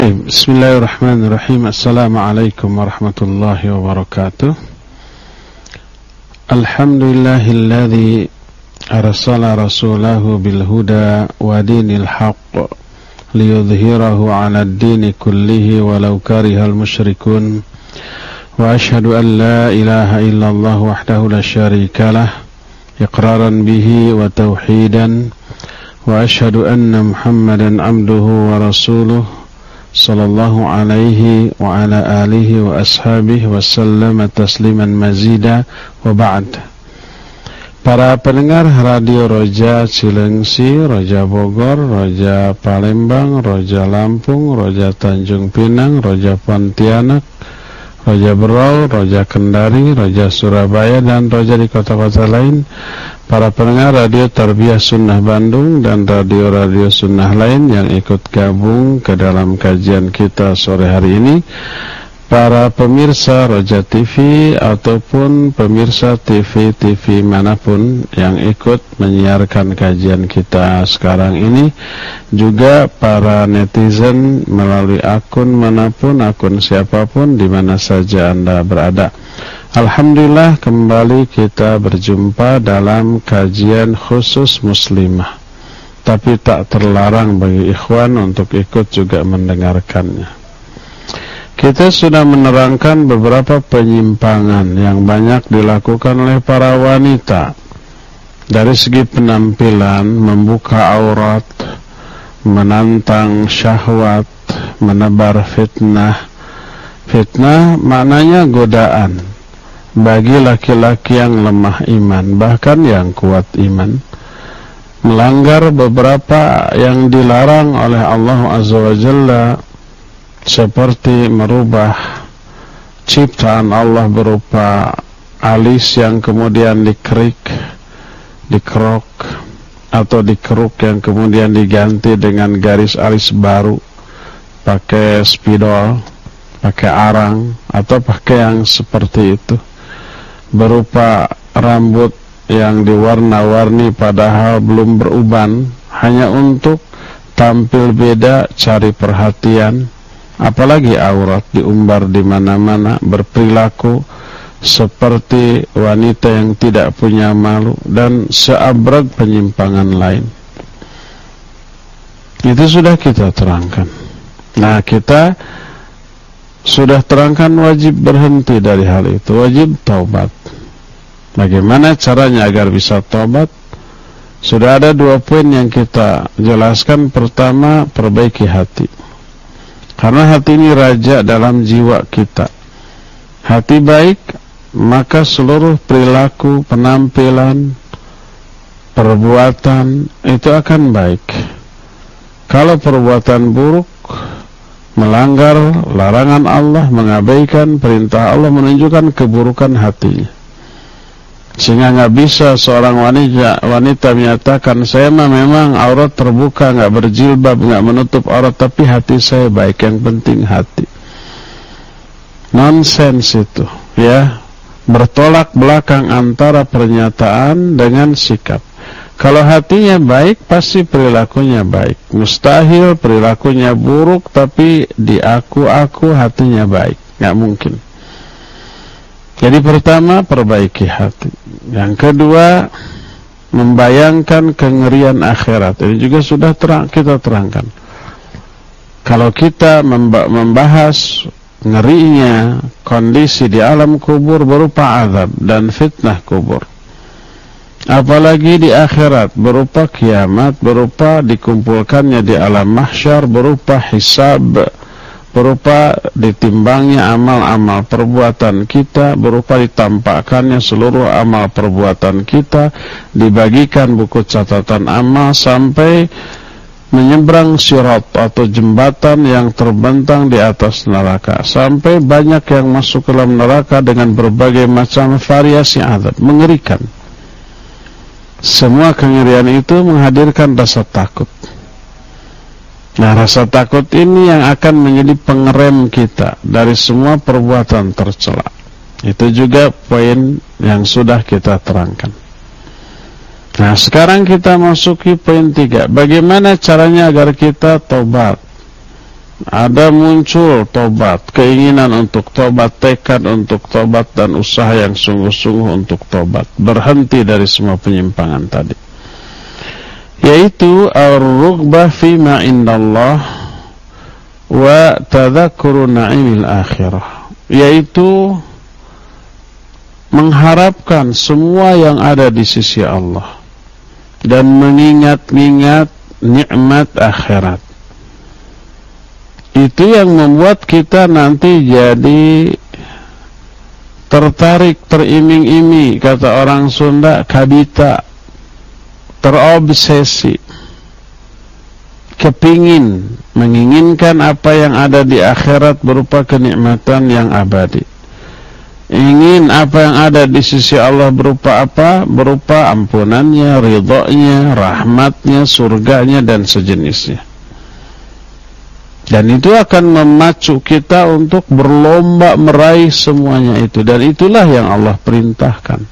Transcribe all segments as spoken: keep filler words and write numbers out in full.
Bismillahirrahmanirrahim. Assalamualaikum warahmatullahi wabarakatuh. Alhamdulillahilladzi arsala rasulahu bil huda wa dinil haqq liyudhhirahu 'alad dini kullihi walau karihal musyrikun. Wa asyhadu an la ilaha illallah wahdahu la syarikalah iqraran bihi wa tauhidan. Wa asyhadu anna Muhammadan 'abduhu wa rasuluhu sallallahu alaihi wa ala alihi wa ashabihi wa sallama tasliman mazida wa ba'd. Para pendengar Radio Roja Cilengsi, Roja Bogor, Roja Palembang, Roja Lampung, Roja Tanjung Pinang, Roja Pontianak, Roja Berau, Roja Kendari, Roja Surabaya, dan Roja di kota-kota lain. Para pendengar Radio Tarbiyah Sunnah Bandung dan radio-radio sunnah lain yang ikut gabung ke dalam kajian kita sore hari ini. Para pemirsa Roja T V ataupun pemirsa T V-T V manapun yang ikut menyiarkan kajian kita sekarang ini. Juga para netizen melalui akun manapun, akun siapapun, di mana saja Anda berada. Alhamdulillah, kembali kita berjumpa dalam kajian khusus muslimah. Tapi tak terlarang bagi ikhwan untuk ikut juga mendengarkannya. Kita sudah menerangkan beberapa penyimpangan yang banyak dilakukan oleh para wanita. Dari segi penampilan, membuka aurat, menantang syahwat, menebar fitnah. Fitnah maknanya godaan bagi laki-laki yang lemah iman, bahkan yang kuat iman, melanggar beberapa yang dilarang oleh Allah Azza wa Jalla, seperti merubah ciptaan Allah berupa alis yang kemudian dikerik, dikerok, atau dikeruk yang kemudian diganti dengan garis alis baru, pakai spidol, pakai arang, atau pakai yang seperti itu, berupa rambut yang diwarna-warni padahal belum beruban, hanya untuk tampil beda, cari perhatian. Apalagi aurat diumbar di mana-mana, berperilaku seperti wanita yang tidak punya malu, dan seabrek penyimpangan lain. Itu sudah kita terangkan. Nah, kita sudah terangkan wajib berhenti dari hal itu, wajib taubat. Bagaimana caranya agar bisa taubat? Sudah ada dua poin yang kita jelaskan. Pertama, perbaiki hati. Karena hati ini raja dalam jiwa kita. Hati baik, maka seluruh perilaku, penampilan, perbuatan itu akan baik. Kalau perbuatan buruk, melanggar larangan Allah, mengabaikan perintah Allah, menunjukkan keburukan hatinya. Sehingga nggak bisa seorang wanita wanita menyatakan, saya mah memang aurat terbuka, nggak berjilbab, nggak menutup aurat, tapi hati saya baik. Yang penting hati. Nonsens itu, ya. Bertolak belakang antara pernyataan dengan sikap. Kalau hatinya baik, pasti perilakunya baik. Mustahil perilakunya buruk, tapi diaku-aku hatinya baik. Nggak mungkin. Jadi pertama, perbaiki hati. Yang kedua, membayangkan kengerian akhirat. Ini juga sudah terang, kita terangkan. Kalau kita membahas ngerinya kondisi di alam kubur berupa azab dan fitnah kubur, apalagi di akhirat berupa kiamat, berupa dikumpulkannya di alam mahsyar, berupa hisab, berupa ditimbangnya amal-amal perbuatan kita, berupa ditampakkannya seluruh amal perbuatan kita, dibagikan buku catatan amal sampai menyeberang sirat atau jembatan yang terbentang di atas neraka, sampai banyak yang masuk ke dalam neraka dengan berbagai macam variasi azab mengerikan. Semua kengerian itu menghadirkan rasa takut. Nah, rasa takut ini yang akan menjadi pengerem kita dari semua perbuatan tercela. Itu juga poin yang sudah kita terangkan. Nah, sekarang kita masuki poin tiga. Bagaimana caranya agar kita tobat? ada muncul tobat, keinginan untuk tobat, tekad untuk tobat, dan usaha yang sungguh-sungguh untuk tobat, berhenti dari semua penyimpangan tadi, yaitu ar-rughbah fima indallah wa tadzakkuru na'imil akhirah, yaitu mengharapkan semua yang ada di sisi Allah dan mengingat-ingat nikmat akhirat. Itu yang membuat kita nanti jadi tertarik, teriming-iming, kata orang Sunda, kabita, terobsesi, kepingin, menginginkan apa yang ada di akhirat berupa kenikmatan yang abadi. Ingin apa yang ada di sisi Allah berupa apa? Berupa ampunannya, ridhonya, rahmatnya, surganya, dan sejenisnya. Dan itu akan memacu kita untuk berlomba meraih semuanya itu. Dan itulah yang Allah perintahkan.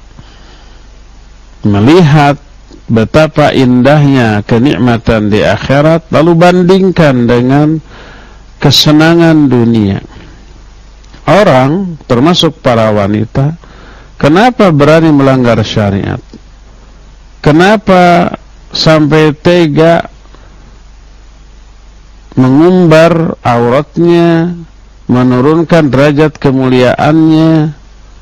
Melihat betapa indahnya kenikmatan di akhirat, lalu bandingkan dengan kesenangan dunia. Orang, termasuk para wanita, kenapa berani melanggar syariat? Kenapa sampai tega mengumbar auratnya, menurunkan derajat kemuliaannya,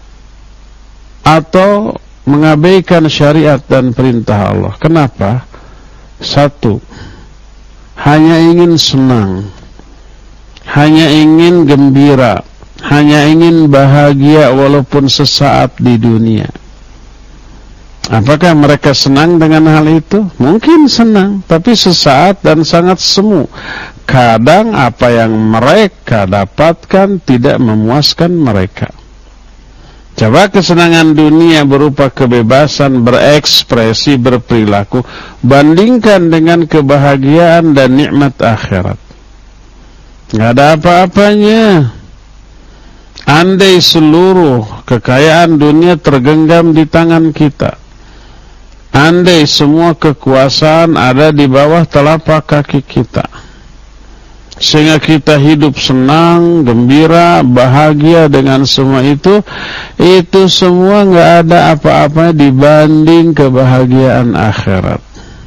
atau mengabaikan syariat dan perintah Allah? Kenapa? Satu, hanya ingin senang, hanya ingin gembira, hanya ingin bahagia walaupun sesaat di dunia. Apakah mereka senang dengan hal itu? Mungkin senang, tapi sesaat dan sangat semu. Kadang apa yang mereka dapatkan tidak memuaskan mereka. Coba kesenangan dunia berupa kebebasan berekspresi, berperilaku, bandingkan dengan kebahagiaan dan nikmat akhirat. Nggak ada apa-apanya. Andai seluruh kekayaan dunia tergenggam di tangan kita, andai semua kekuasaan ada di bawah telapak kaki kita, sehingga kita hidup senang, gembira, bahagia dengan semua itu, itu semua nggak ada apa-apa dibanding kebahagiaan akhirat.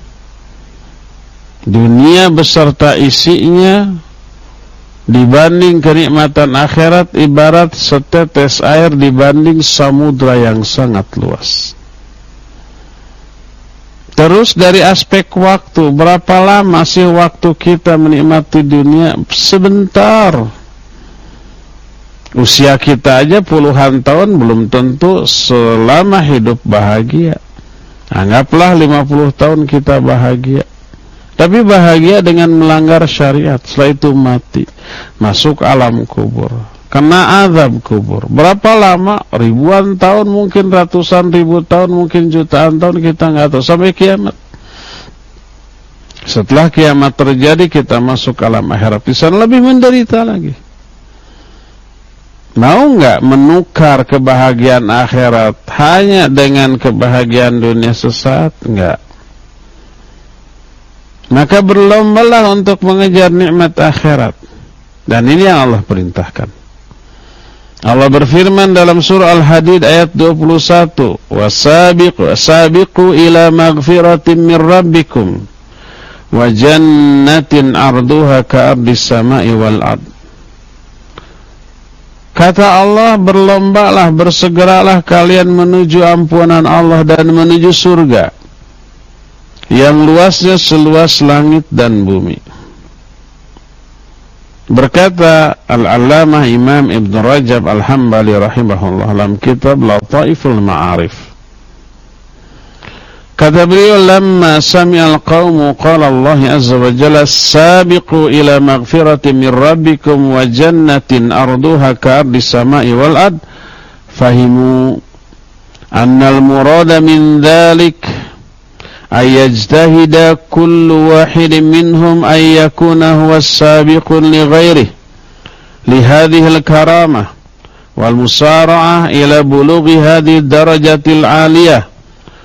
Dunia beserta isinya dibanding kenikmatan akhirat ibarat setetes air dibanding samudra yang sangat luas. Terus dari aspek waktu, berapa lama sih waktu kita menikmati dunia? Sebentar. Usia kita aja puluhan tahun belum tentu selama hidup bahagia. Anggaplah lima puluh tahun kita bahagia, tapi bahagia dengan melanggar syariat. Setelah itu mati, masuk alam kubur, kena azab kubur. Berapa lama? Ribuan tahun, mungkin ratusan ribu tahun, mungkin jutaan tahun, kita nggak tahu, sampai kiamat. Setelah kiamat terjadi, kita masuk alam akhirat, di sana lebih menderita lagi. Mau nggak menukar kebahagiaan akhirat hanya dengan kebahagiaan dunia sesaat? Nggak. Maka berlombalah untuk mengejar nikmat akhirat. Dan ini yang Allah perintahkan. Allah berfirman dalam surah Al-Hadid ayat dua puluh satu, "Wasabiqu sabiqu ila maghfiratin min rabbikum wa jannatin arduha ka'ardis sama'i wal ard." Kata Allah, berlombalah, bersegeralah kalian menuju ampunan Allah dan menuju surga yang luasnya seluas langit dan bumi. Berkata Al-Allamah Imam Ibn Rajab Al-Hambali rahimahullah dalam kitab Lataiful Ma'arif, kata beliau, "Lamma sami'al qawmu qala Allah azza wa jalla sabiqu ila maghfiratin min rabbikum wa jannatin arduha ka'ardis sama'i wal ard, fahimu anna al-murada min dhalik ayajtahida kullu wahidin minhum ay yakuna huwa as-sabiqun li ghairihi li hadhihi al-karamah wal musara'ah ila bulughi hadhihi ad-darajatil 'aliyah.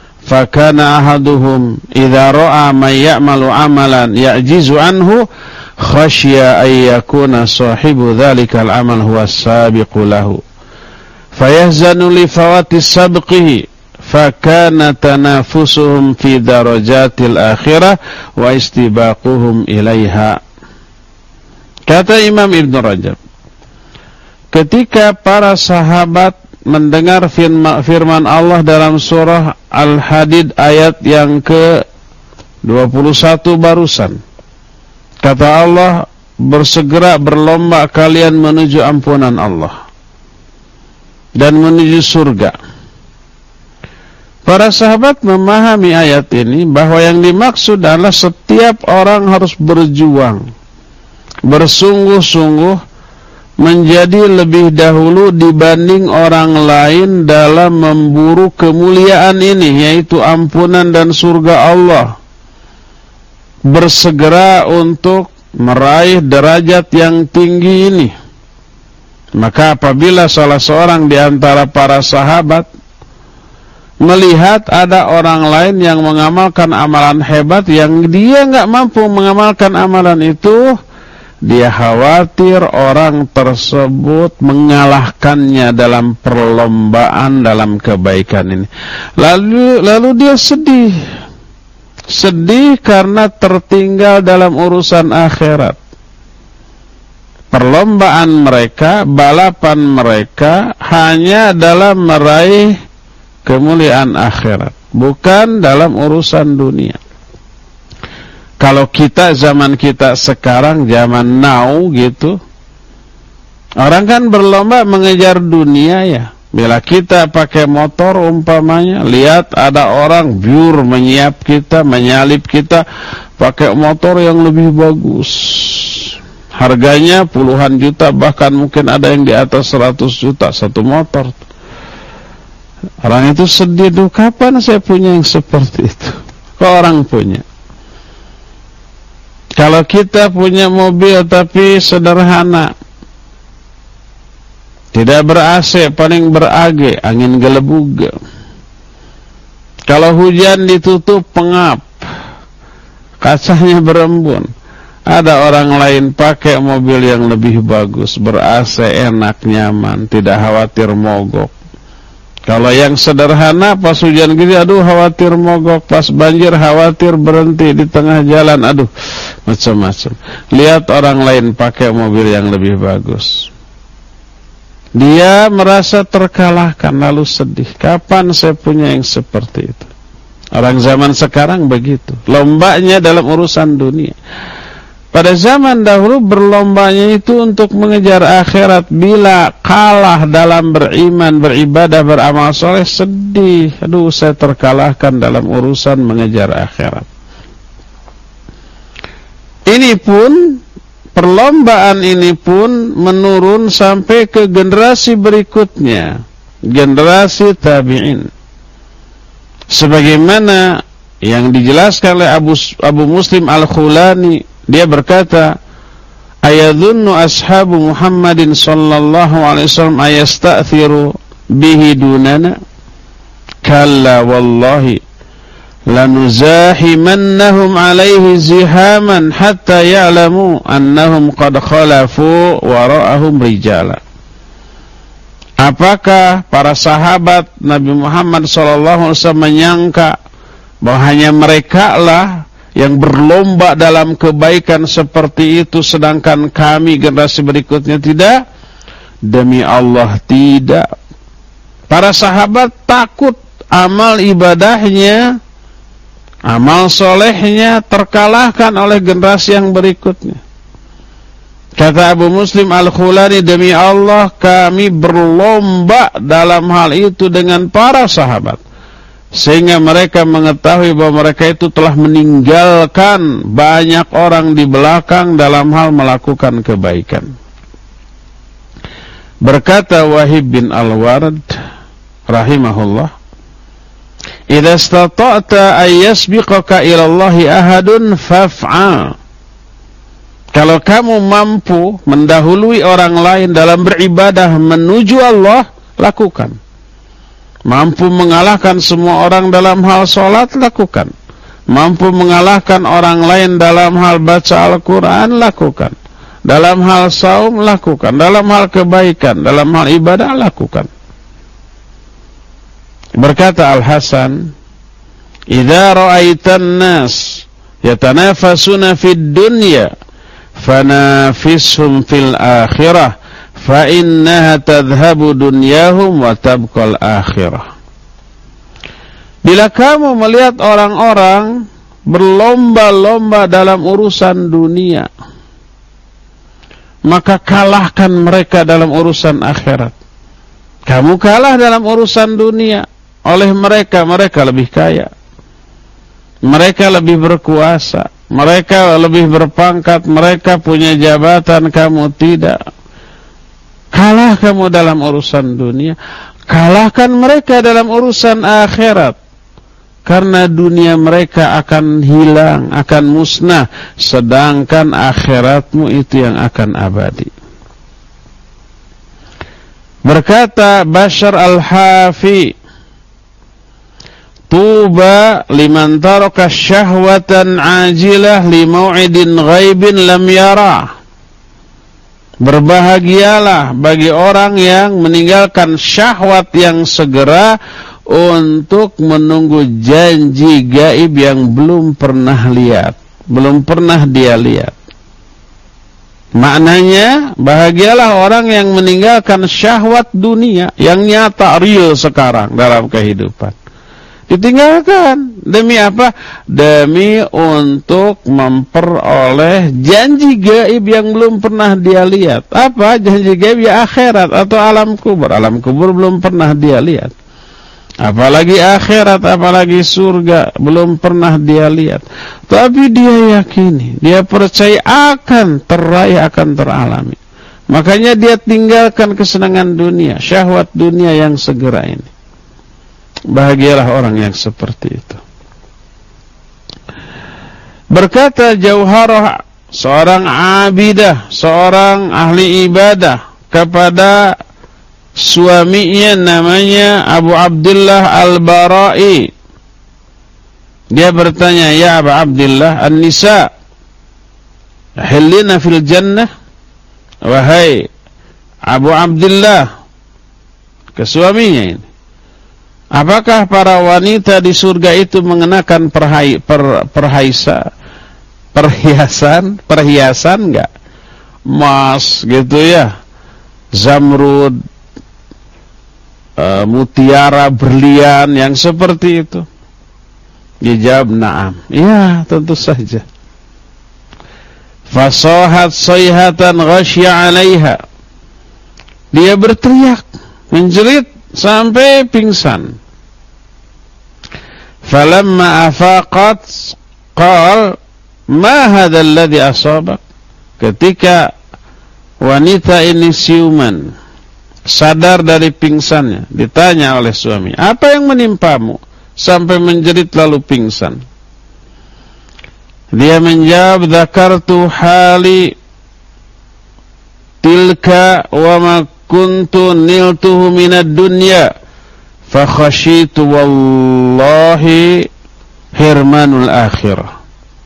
Fakana ahaduhum idza ra'a man ya'malu 'amalan ya'jizu anhu khasya ay yakuna sahibu dhalikal amal huwa sabiqu lahu fayahzanu li fawati sabqihi fakana tanafusuhum fi darajatil akhirah wa istibaquhum ilaiha. Kata Imam Ibn Rajab, ketika para sahabat mendengar firman Allah dalam surah Al-Hadid ayat yang ke dua puluh satu barusan, kata Allah, bersegera berlomba kalian menuju ampunan Allah dan menuju surga. Para sahabat memahami ayat ini bahwa yang dimaksud adalah setiap orang harus berjuang, bersungguh-sungguh menjadi lebih dahulu dibanding orang lain dalam memburu kemuliaan ini, yaitu ampunan dan surga Allah. Bersegera untuk meraih derajat yang tinggi ini. Maka apabila salah seorang di antara para sahabat melihat ada orang lain yang mengamalkan amalan hebat yang dia nggak mampu mengamalkan amalan itu, dia khawatir orang tersebut mengalahkannya dalam perlombaan dalam kebaikan ini. Lalu lalu dia sedih. Sedih karena tertinggal dalam urusan akhirat. Perlombaan mereka, balapan mereka hanya dalam meraih kemuliaan akhirat, bukan dalam urusan dunia. Kalau kita zaman kita sekarang, zaman now gitu, orang kan berlomba mengejar dunia ya. Bila kita pakai motor umpamanya, lihat ada orang biur menyiap kita, menyalip kita pakai motor yang lebih bagus. Harganya puluhan juta, bahkan mungkin ada yang di atas seratus juta satu motor. Orang itu sedih, duh kapan saya punya yang seperti itu? Kok orang punya? Kalau kita punya mobil tapi sederhana, tidak ber-A C, paling ber-A G, angin gelebug. Kalau hujan ditutup pengap, kacanya berembun. Ada orang lain pakai mobil yang lebih bagus, ber-A C, enak, nyaman, tidak khawatir mogok. Kalau yang sederhana pas hujan gini, aduh khawatir mogok, pas banjir khawatir berhenti di tengah jalan, aduh macam-macam. Lihat orang lain pakai mobil yang lebih bagus, dia merasa terkalahkan lalu sedih, kapan saya punya yang seperti itu? Orang zaman sekarang begitu, lombanya dalam urusan dunia. Pada zaman dahulu berlombanya itu untuk mengejar akhirat. Bila kalah dalam beriman, beribadah, beramal soleh, sedih. Aduh, saya terkalahkan dalam urusan mengejar akhirat. Ini pun, perlombaan ini pun menurun sampai ke generasi berikutnya, generasi tabi'in. Sebagaimana yang dijelaskan oleh Abu, Abu Muslim Al-Khulani, dia berkata, ayadhunnu ashabu Muhammadin sallallahu alaihi wasallam ayasta'thiru bihi dunana? Kalla wallahi lanuzahimannahum alaihi zihaman hatta ya'lamu annahum qad khalafu wara'ahum rijala. Apakah para sahabat Nabi Muhammad sallallahu alaihi wasallam menyangka bahwa hanya mereka lah yang berlomba dalam kebaikan seperti itu, sedangkan kami generasi berikutnya tidak? Demi Allah tidak. Para sahabat takut amal ibadahnya, amal solehnya terkalahkan oleh generasi yang berikutnya. Kata Abu Muslim Al-Khulani, demi Allah kami berlomba dalam hal itu dengan para sahabat, sehingga mereka mengetahui bahwa mereka itu telah meninggalkan banyak orang di belakang dalam hal melakukan kebaikan. Berkata Wahib bin Al-Ward rahimahullah, idza istata'ta an yasbiqaka ila Allahi ahadun faf'al. Kalau kamu mampu mendahului orang lain dalam beribadah menuju Allah, lakukan. Mampu mengalahkan semua orang dalam hal sholat, lakukan. mampu mengalahkan orang lain dalam hal baca Al-Quran, lakukan. Dalam hal saum, lakukan. Dalam hal kebaikan, dalam hal ibadah, lakukan. Berkata Al-Hasan, "Idza ra'aitan nas yatanafasuna fid dunya, fanafishum fil akhirah, fa innaha tadhhabu dunyahum wa tabqal akhirah." Bila kamu melihat orang-orang berlomba-lomba dalam urusan dunia, maka kalahkan mereka dalam urusan akhirat. Kamu kalah dalam urusan dunia oleh mereka, mereka lebih kaya, mereka lebih berkuasa, mereka lebih berpangkat, mereka punya jabatan, kamu tidak. Kalah kamu dalam urusan dunia, kalahkan mereka dalam urusan akhirat. Karena dunia mereka akan hilang, akan musnah, sedangkan akhiratmu itu yang akan abadi. Berkata Bashar Al-Hafi, "Tuba liman taraka syahwatan ajilah li mau'idin ghaibin lam yarah." Berbahagialah bagi orang yang meninggalkan syahwat yang segera untuk menunggu janji gaib yang belum pernah lihat, belum pernah dia lihat. Maknanya, bahagialah orang yang meninggalkan syahwat dunia yang nyata, real sekarang dalam kehidupan. Ditinggalkan. Demi apa? Demi untuk memperoleh janji gaib yang belum pernah dia lihat. Apa? Janji gaib ya akhirat atau alam kubur. Alam kubur belum pernah dia lihat. Apalagi akhirat, apalagi surga, belum pernah dia lihat. Tapi dia yakini, dia percaya akan teraih, akan teralami. Makanya dia tinggalkan kesenangan dunia, syahwat dunia yang segera ini. Bahagialah orang yang seperti itu. Berkata Jauharah, seorang abidah, seorang ahli ibadah, kepada suaminya namanya Abu Abdullah Al-Bara'i. Dia bertanya, "Ya Abu Abdullah, an-nisa hillina fil jannah?" Wahai Abu Abdullah, ke suaminya ini, apakah para wanita di surga itu mengenakan perhai, per, perhaisa, perhiasan, perhiasan enggak? Emas gitu ya, zamrud, Uh, mutiara, berlian yang seperti itu. Dia jawab, "Na'am." Ya, tentu saja. Fasahat sayhatan ghasya 'alaiha. Dia berteriak, menjerit sampai pingsan. Falamma afaqat qal, "Ma hadha alladhi asabak?" Ketika wanita ini siuman, sadar dari pingsannya, ditanya oleh suami, "Apa yang menimpamu sampai menjerit lalu pingsan?" Dia menjawab, "Dzakartu hali tilka wa ma kuntu niltuhu minad dunya fa khashitu wallahi hirmanul akhirah."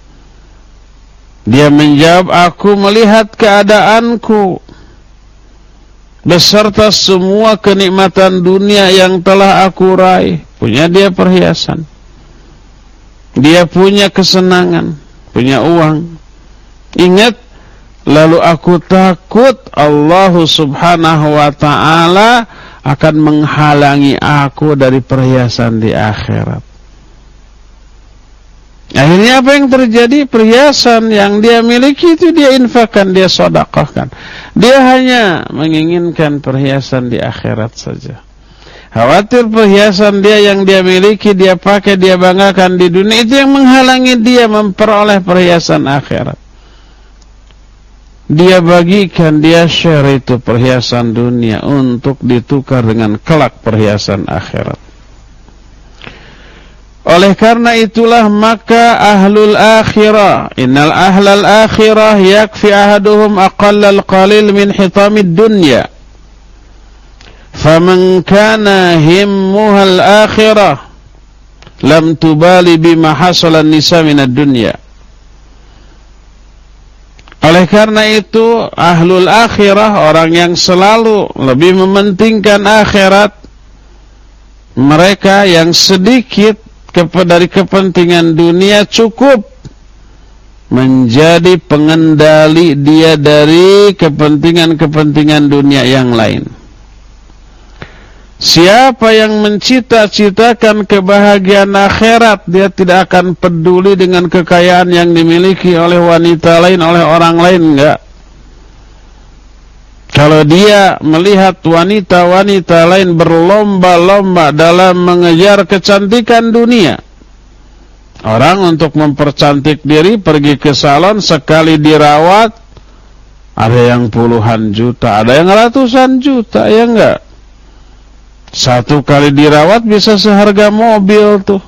Dia menjawab, "Aku melihat keadaanku beserta semua kenikmatan dunia yang telah aku raih." Punya dia perhiasan, dia punya kesenangan, punya uang. Ingat, lalu aku takut Allah subhanahu wa ta'ala akan menghalangi aku dari perhiasan di akhirat. Akhirnya apa yang terjadi? Perhiasan yang dia miliki itu dia infakkan, dia sedekahkan. Dia hanya menginginkan perhiasan di akhirat saja. Khawatir perhiasan dia yang dia miliki, dia pakai, dia banggakan di dunia, itu yang menghalangi dia memperoleh perhiasan akhirat. Dia bagikan, dia share itu perhiasan dunia untuk ditukar dengan kelak perhiasan akhirat. Oleh karena itulah maka ahlul akhirah, innal ahlal akhirah yakfi ahaduhum aqallal qalil min hitamid dunya. Faman kana himmuhal akhirah lam tubali bima hasalan nisa minad dunya. Oleh karena itu, ahlul akhirah, orang yang selalu lebih mementingkan akhirat, mereka yang sedikit dari kepentingan dunia cukup menjadi pengendali dia dari kepentingan-kepentingan dunia yang lain. Siapa yang mencita-citakan kebahagiaan akhirat, dia tidak akan peduli dengan kekayaan yang dimiliki oleh wanita lain, oleh orang lain, enggak. Kalau dia melihat wanita-wanita lain berlomba-lomba dalam mengejar kecantikan dunia, orang untuk mempercantik diri pergi ke salon, sekali dirawat ada yang puluhan juta, ada yang ratusan juta, ya enggak? Satu kali dirawat bisa seharga mobil tuh.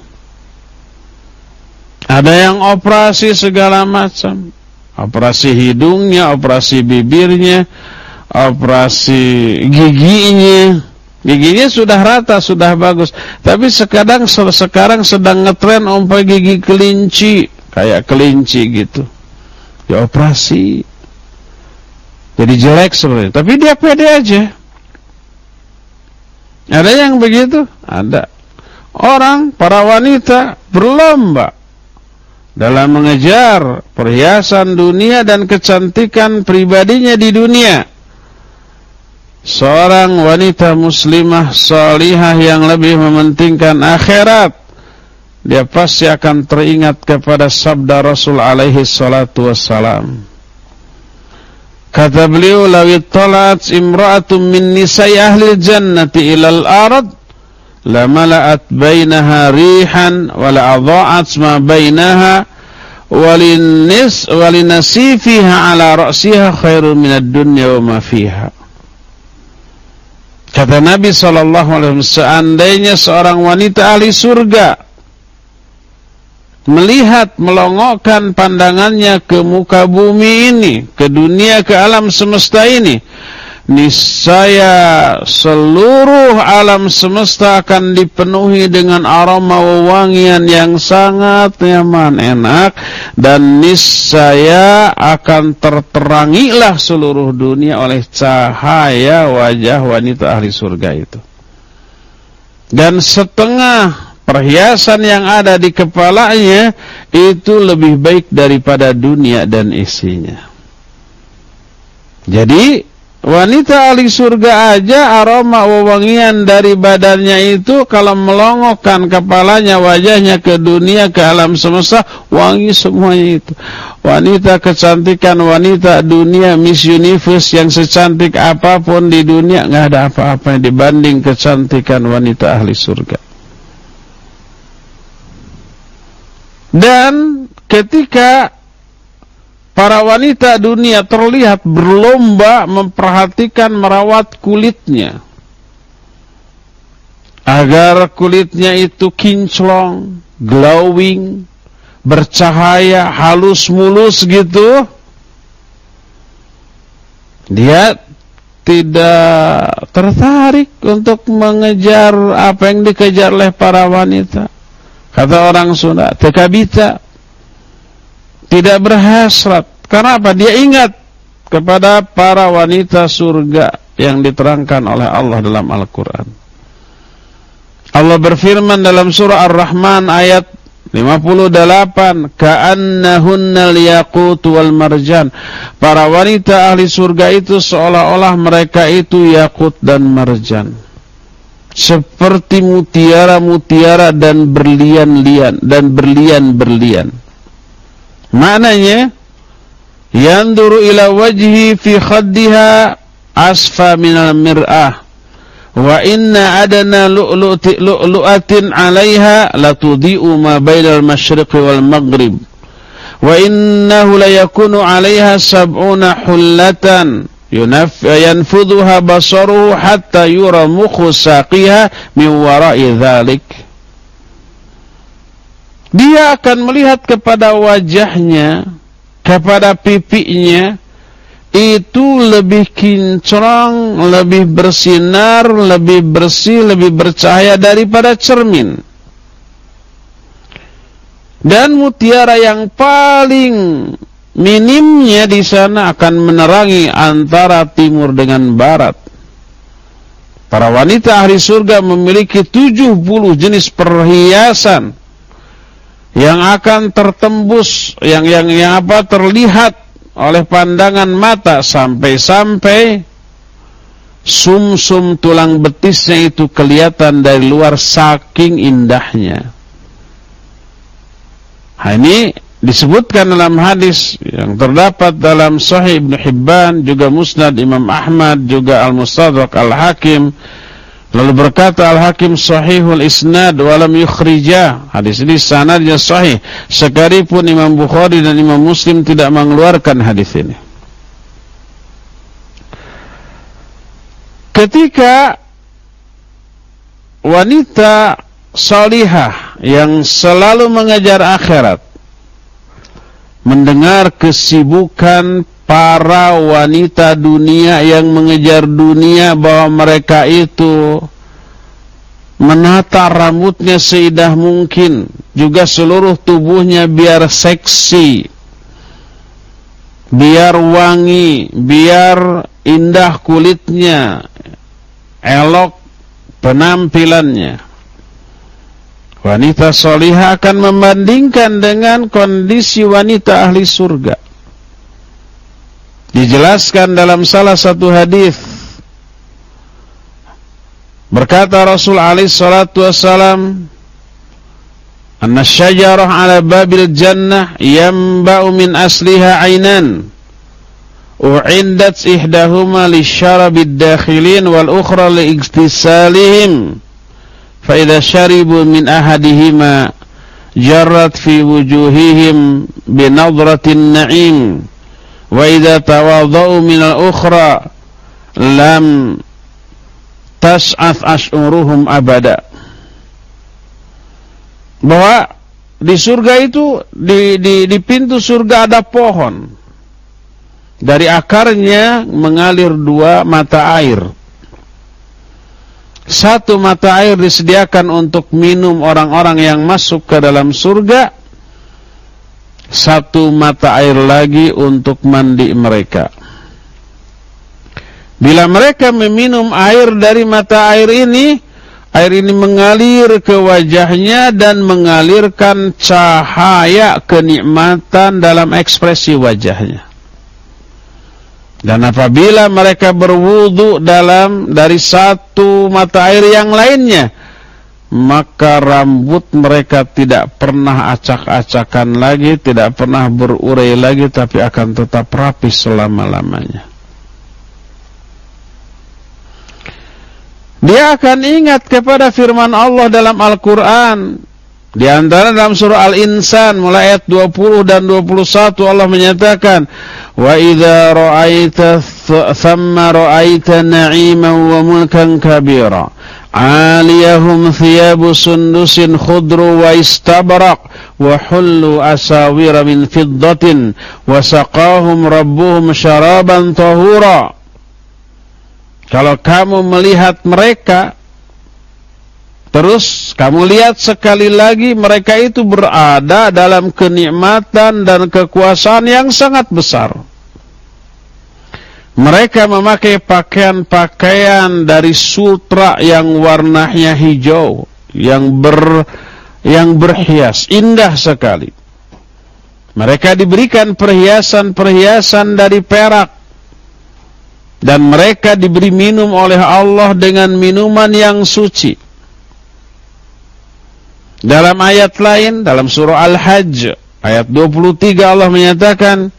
Ada yang operasi segala macam, operasi hidungnya, operasi bibirnya, operasi giginya. Giginya sudah rata, sudah bagus, tapi sekarang sekarang sedang ngetren ompai gigi kelinci, kayak kelinci gitu, dioperasi jadi jelek sebenarnya, tapi dia pede aja. Ada yang begitu, ada. Orang, para wanita berlomba dalam mengejar perhiasan dunia dan kecantikan pribadinya di dunia. Seorang wanita muslimah salihah yang lebih mementingkan akhirat, dia pasti akan teringat kepada sabda Rasul alaihi salatu wassalam. Kata beliau, "Law ittalat imra'atun min nisa'i ahli jannati ilal ard, la mala'at bainaha rihan wa la adha'at ma bainaha walinis walinasifiha ala ra'siha khairun minad dunya wa ma fiha." Kata Nabi sallallahu alaihi wasallam, seandainya seorang wanita ahli surga melihat, melongokkan pandangannya ke muka bumi ini, ke dunia, ke alam semesta ini, niscaya seluruh alam semesta akan dipenuhi dengan aroma wewangian yang sangat nyaman, enak, dan niscaya akan terterangilah seluruh dunia oleh cahaya wajah wanita ahli surga itu. Dan setengah perhiasan yang ada di kepalanya itu lebih baik daripada dunia dan isinya. Jadi wanita ahli surga aja aroma wewangian dari badannya itu kalau melongokkan kepalanya, wajahnya ke dunia, ke alam semesta, wangi semuanya itu. Wanita kecantikan, wanita dunia, Miss Universe yang secantik apapun di dunia, nggak ada apa-apa dibanding kecantikan wanita ahli surga. Dan ketika para wanita dunia terlihat berlomba memperhatikan merawat kulitnya agar kulitnya itu kinclong, glowing, bercahaya, halus mulus gitu, dia tidak tertarik untuk mengejar apa yang dikejar oleh para wanita. Kata orang Sunda, tekabita, tidak berhasrat. Karena apa? Dia ingat kepada para wanita surga yang diterangkan oleh Allah dalam Al-Quran. Allah berfirman dalam surah Ar-Rahman ayat lima puluh delapan, ka'annahunnal yaqut wal marjan. Para wanita ahli surga itu seolah-olah mereka itu yaqut dan marjan, seperti mutiara-mutiara dan berlian-lian dan berlian-berlian. Maknanya, yanduru ila wajhi fi khaddiha asfa minal mir'ah, wa inna adana lu'lu'atin 'alaiha latudhi'u ma bainal masyriqi wal maghrib, wa innahu la yakunu 'alaiha sab'una hullatan yanfudhuha basaruhu hatta yura mukhu saqiha min wara'i dhalik. Dia akan melihat kepada wajahnya, kepada pipinya, itu lebih kinclong, lebih bersinar, lebih bersih, lebih bercahaya daripada cermin. Dan mutiara yang paling minimnya di sana akan menerangi antara timur dengan barat. Para wanita ahli surga memiliki tujuh puluh jenis perhiasan yang akan tertembus, yang yang yang apa terlihat oleh pandangan mata, sampai-sampai sumsum tulang betisnya itu kelihatan dari luar saking indahnya. Nah, ini disebutkan dalam hadis yang terdapat dalam Sahih Ibnu Hibban, juga Musnad Imam Ahmad, juga Al-Mustadrak Al-Hakim. Lalu berkata Al-Hakim sahihul isnad walam yukhrijah. Hadis ini sanadnya sahih, sekalipun Imam Bukhari dan Imam Muslim tidak mengeluarkan hadis ini. Ketika wanita salihah yang selalu mengejar akhirat mendengar kesibukan para wanita dunia yang mengejar dunia, bahwa mereka itu menata rambutnya seindah mungkin, juga seluruh tubuhnya biar seksi, biar wangi, biar indah kulitnya, elok penampilannya. Wanita solihah akan membandingkan dengan kondisi wanita ahli surga. Dijelaskan dalam salah satu hadis, berkata Rasul alaihi salatu wassalam, anna syajarah ala babil jannah yamba'u min asliha ainan u'iddat ihdahuma lisyarabid dakhilin wal ukhra liiktisalihim fa idza syaribu min ahadihima jarrat fi wujuhihim binadratin na'im wa idza tawadha'u min al-ukhra lam tas'ath ash'uruhum abada. Bahwa di surga itu, di, di, di pintu surga ada pohon, dari akarnya mengalir dua mata air. Satu mata air disediakan untuk minum orang-orang yang masuk ke dalam surga, satu mata air lagi untuk mandi mereka. Bila mereka meminum air dari mata air ini, air ini mengalir ke wajahnya dan mengalirkan cahaya kenikmatan dalam ekspresi wajahnya. Dan apabila mereka berwudu dalam dari satu mata air yang lainnya, maka rambut mereka tidak pernah acak-acakan lagi, tidak pernah berurai lagi, tapi akan tetap rapi selama-lamanya. Dia akan ingat kepada firman Allah dalam Al-Quran. Di antara dalam surah Al-Insan mulai ayat dua puluh dan dua puluh satu, Allah menyatakan, wa idza ra'aita thamma ra'aita na'iman wa mulkan kabira aliyahum thiyabu sundusin khudru wa istabraq wa hullu asawira min fiddatin wa saqahum rabbuhum syaraban tahura. Kalau kamu melihat mereka, terus kamu lihat sekali lagi, mereka itu berada dalam kenikmatan dan kekuasaan yang sangat besar. Mereka memakai pakaian-pakaian dari sutra yang warnanya hijau, yang ber yang berhias, indah sekali. Mereka diberikan perhiasan-perhiasan dari perak, dan mereka diberi minum oleh Allah dengan minuman yang suci. Dalam ayat lain, dalam surah Al-Hajj ayat dua puluh tiga, Allah menyatakan,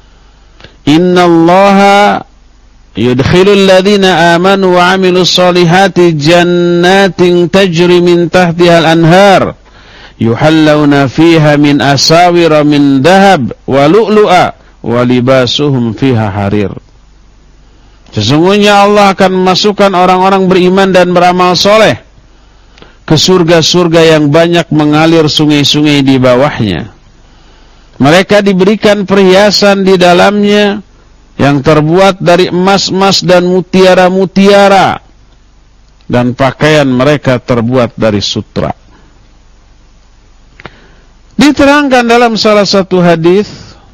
innallaha yudkhilul ladzina amanu wa 'amilus solihati jannatin tajri min tahtiha al-anhar yuhallawna fiha min asawira min dhahab wa lu'lu'a wa libasuhum fiha harir. Sesungguhnya Allah akan memasukkan orang-orang beriman dan beramal soleh ke surga-surga yang banyak mengalir sungai-sungai di bawahnya. Mereka diberikan perhiasan di dalamnya yang terbuat dari emas-emas dan mutiara-mutiara, dan pakaian mereka terbuat dari sutra. Diterangkan dalam salah satu hadis,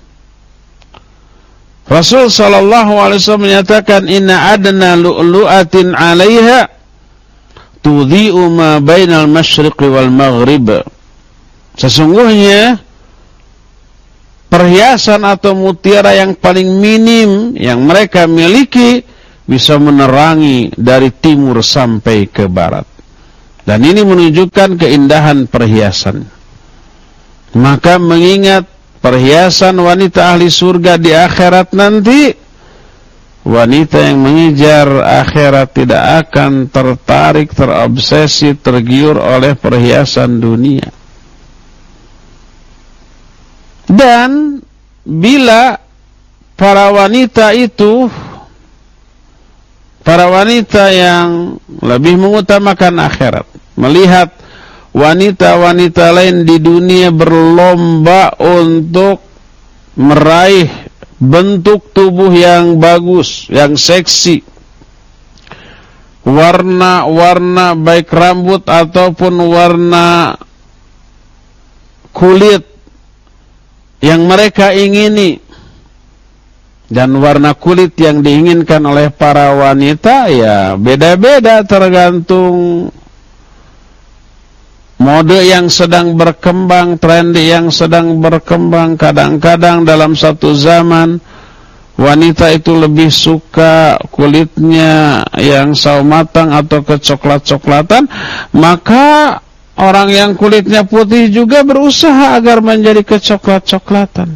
Rasul sallallahu alaihi wasallam menyatakan, inna adna lu'lu'atin 'alaiha tudhi'u ma bainal masyriqi wal maghrib. Sesungguhnya perhiasan atau mutiara yang paling minim yang mereka miliki bisa menerangi dari timur sampai ke barat. Dan ini menunjukkan keindahan perhiasan. Maka mengingat perhiasan wanita ahli surga di akhirat nanti, wanita yang mengejar akhirat tidak akan tertarik, terobsesi, tergiur oleh perhiasan dunia. Dan bila para wanita itu, para wanita yang lebih mengutamakan akhirat, melihat wanita-wanita lain di dunia berlomba untuk meraih bentuk tubuh yang bagus, yang seksi, warna-warna baik rambut ataupun warna kulit yang mereka ingini, dan warna kulit yang diinginkan oleh para wanita ya beda-beda tergantung mode yang sedang berkembang, trendy yang sedang berkembang. Kadang-kadang dalam satu zaman wanita itu lebih suka kulitnya yang sawo matang atau kecoklat-coklatan, maka orang yang kulitnya putih juga berusaha agar menjadi kecoklat-coklatan.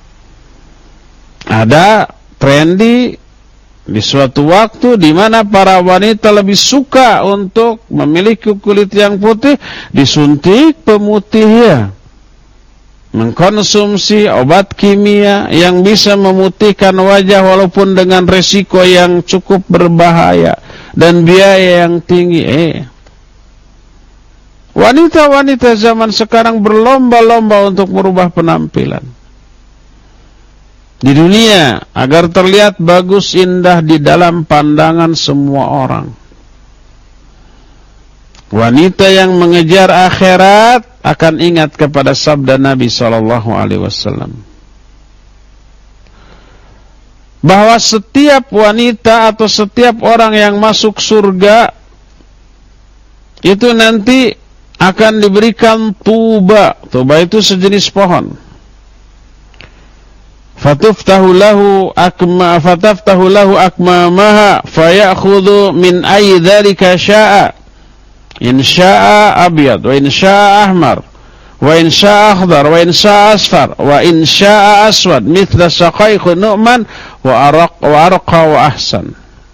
Ada trendy di suatu waktu di mana para wanita lebih suka untuk memiliki kulit yang putih, disuntik pemutih ya, mengkonsumsi obat kimia yang bisa memutihkan wajah walaupun dengan resiko yang cukup berbahaya dan biaya yang tinggi. Eh, wanita-wanita zaman sekarang berlomba-lomba untuk merubah penampilan di dunia agar terlihat bagus, indah di dalam pandangan semua orang. Wanita yang mengejar akhirat akan ingat kepada sabda Nabi sallallahu alaihi wasallam bahwa setiap wanita atau setiap orang yang masuk surga itu nanti akan diberikan tuba. Tuba itu sejenis pohon. Fatuftahu lahu akma fataftahu lahu akmamaha fayakhudhu min ayyi dzalika syaa. In syaa abyad wa in syaa ahmar wa in syaa akhdar wa in syaa asfar wa in syaa aswad mithla saqaiq nu'man wa araq wa arqa wa ahsan.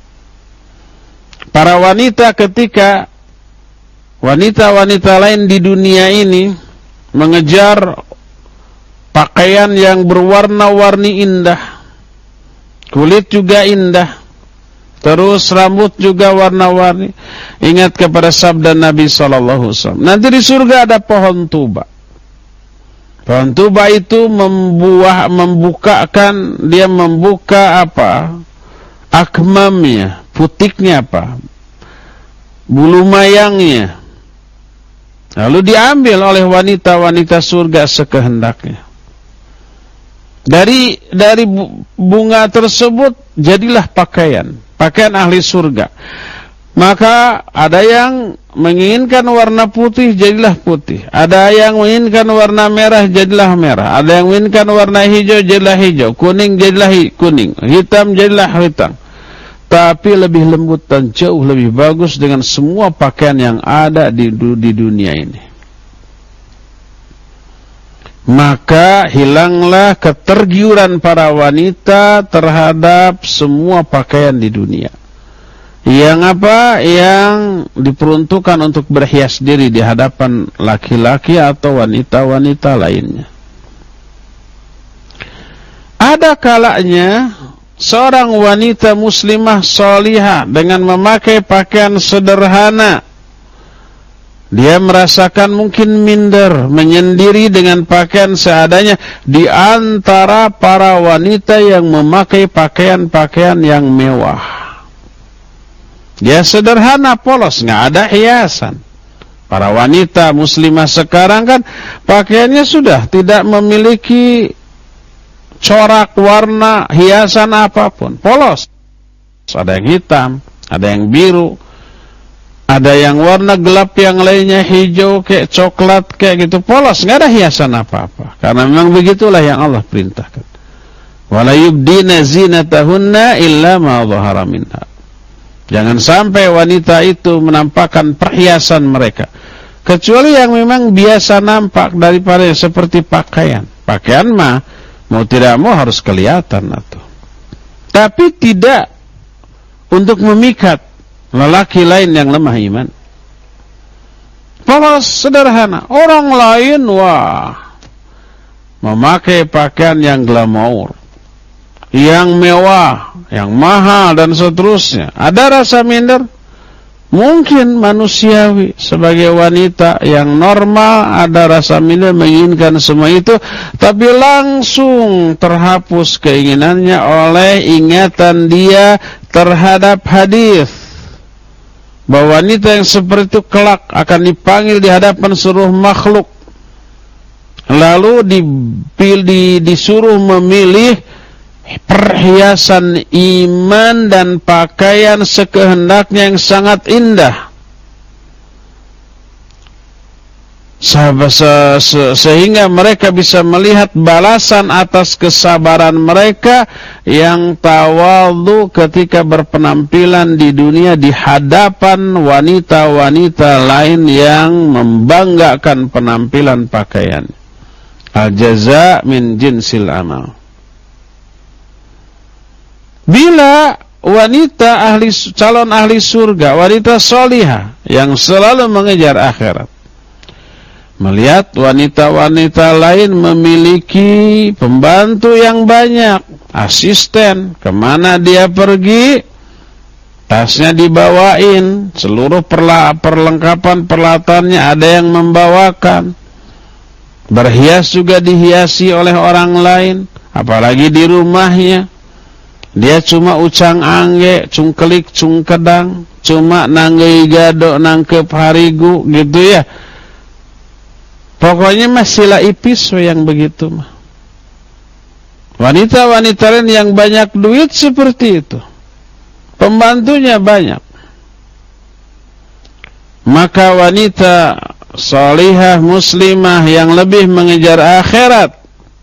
Para wanita ketika wanita-wanita lain di dunia ini mengejar pakaian yang berwarna-warni indah, kulit juga indah, terus rambut juga warna-warni, ingat kepada sabda Nabi sallallahu alaihi wasallam. Nanti di surga ada pohon tuba. Pohon tuba itu membuah, membukakan, dia membuka apa? Akmamnya, putiknya apa? Bulu mayangnya. Lalu diambil oleh wanita-wanita surga sekehendaknya. Dari dari bunga tersebut jadilah pakaian, pakaian ahli surga. Maka ada yang menginginkan warna putih, jadilah putih. Ada yang menginginkan warna merah, jadilah merah. Ada yang menginginkan warna hijau, jadilah hijau. Kuning, jadilah kuning. Hitam, jadilah hitam. Tapi lebih lembut dan jauh lebih bagus dengan semua pakaian yang ada di, di dunia ini. Maka hilanglah ketergiuran para wanita terhadap semua pakaian di dunia. Yang apa? Yang diperuntukkan untuk berhias diri di hadapan laki-laki atau wanita-wanita lainnya. Ada kalanya seorang wanita muslimah salihah dengan memakai pakaian sederhana, dia merasakan mungkin minder, menyendiri dengan pakaian seadanya di antara para wanita yang memakai pakaian-pakaian yang mewah. Dia sederhana, polos, nggak ada hiasan. Para wanita muslimah sekarang kan pakaiannya sudah tidak memiliki corak, warna, hiasan apapun, polos. Ada yang hitam, ada yang biru, ada yang warna gelap, yang lainnya hijau, kayak coklat, kayak gitu, polos, nggak ada hiasan apa-apa. Karena memang begitulah yang Allah perintahkan. Wala yubdina zinatahunna illa ma dhahara minha. Jangan sampai wanita itu menampakkan perhiasan mereka, kecuali yang memang biasa nampak daripada yang seperti pakaian. Pakaian mah mau tidak mau harus kelihatan atau. Tapi tidak untuk memikat lelaki lain yang lemah iman. Polos sederhana. Orang lain wah memakai pakaian yang glamour, yang mewah, yang mahal dan seterusnya. Ada rasa minder? Mungkin manusiawi. Sebagai wanita yang normal ada rasa minder menginginkan semua itu, tapi langsung terhapus keinginannya oleh ingatan dia terhadap hadis bahwa wanita yang seperti itu kelak akan dipanggil di hadapan seluruh makhluk, lalu dipilih, disuruh memilih perhiasan iman dan pakaian sekehendaknya yang sangat indah, sehingga mereka bisa melihat balasan atas kesabaran mereka yang tawadhu ketika berpenampilan di dunia di hadapan wanita-wanita lain yang membanggakan penampilan pakaian. Al-jaza min jinsil amal. Bila wanita ahli, calon ahli surga, wanita solihah yang selalu mengejar akhirat, melihat wanita-wanita lain memiliki pembantu yang banyak, asisten, kemana dia pergi, tasnya dibawain, seluruh perla, perlengkapan peralatannya ada yang membawakan, berhias juga dihiasi oleh orang lain, apalagi di rumahnya. Dia cuma ucang angge, cungkelik, cungkedang, cuma nanggei gado, nangkep harigu, gitu ya. Pokoknya mah sila ipis yang begitu mah. Wanita-wanita lain yang banyak duit seperti itu, pembantunya banyak. Maka wanita salihah muslimah yang lebih mengejar akhirat,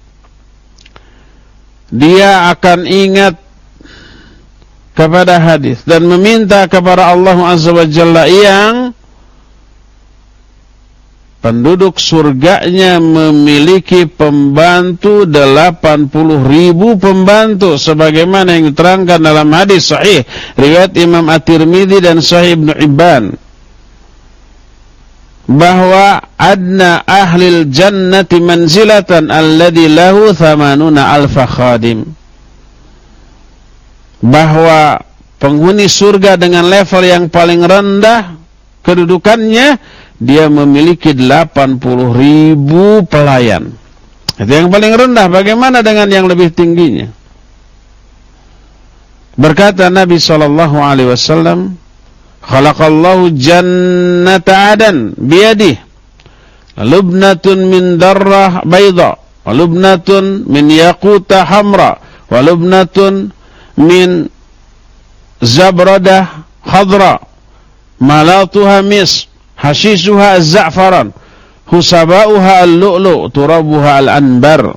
dia akan ingat kepada hadis dan meminta kepada Allah Azza wa Jalla yang penduduk surganya memiliki pembantu delapan puluh ribu pembantu, sebagaimana yang diterangkan dalam hadis sahih riwayat Imam At-Tirmidzi dan Sahih Ibnu Hibban, bahwa adna ahlil jannati manzilatan alladhi lahu thamanuna alfa khadim, bahwa penghuni surga dengan level yang paling rendah kedudukannya, dia memiliki delapan puluh ribu pelayan. Itu yang paling rendah. Bagaimana dengan yang lebih tingginya? Berkata Nabi sallallahu alaihi wasallam, khalaqallahu jannata adan biyadihi, lubnatun min darrah bayda, wa lubnatun min yaquta hamra, wa lubnatun min zabradah khadra, malatuha mis, hasisuha az-za'faran, husabauha al-lu'lu', turabuha al-anbar.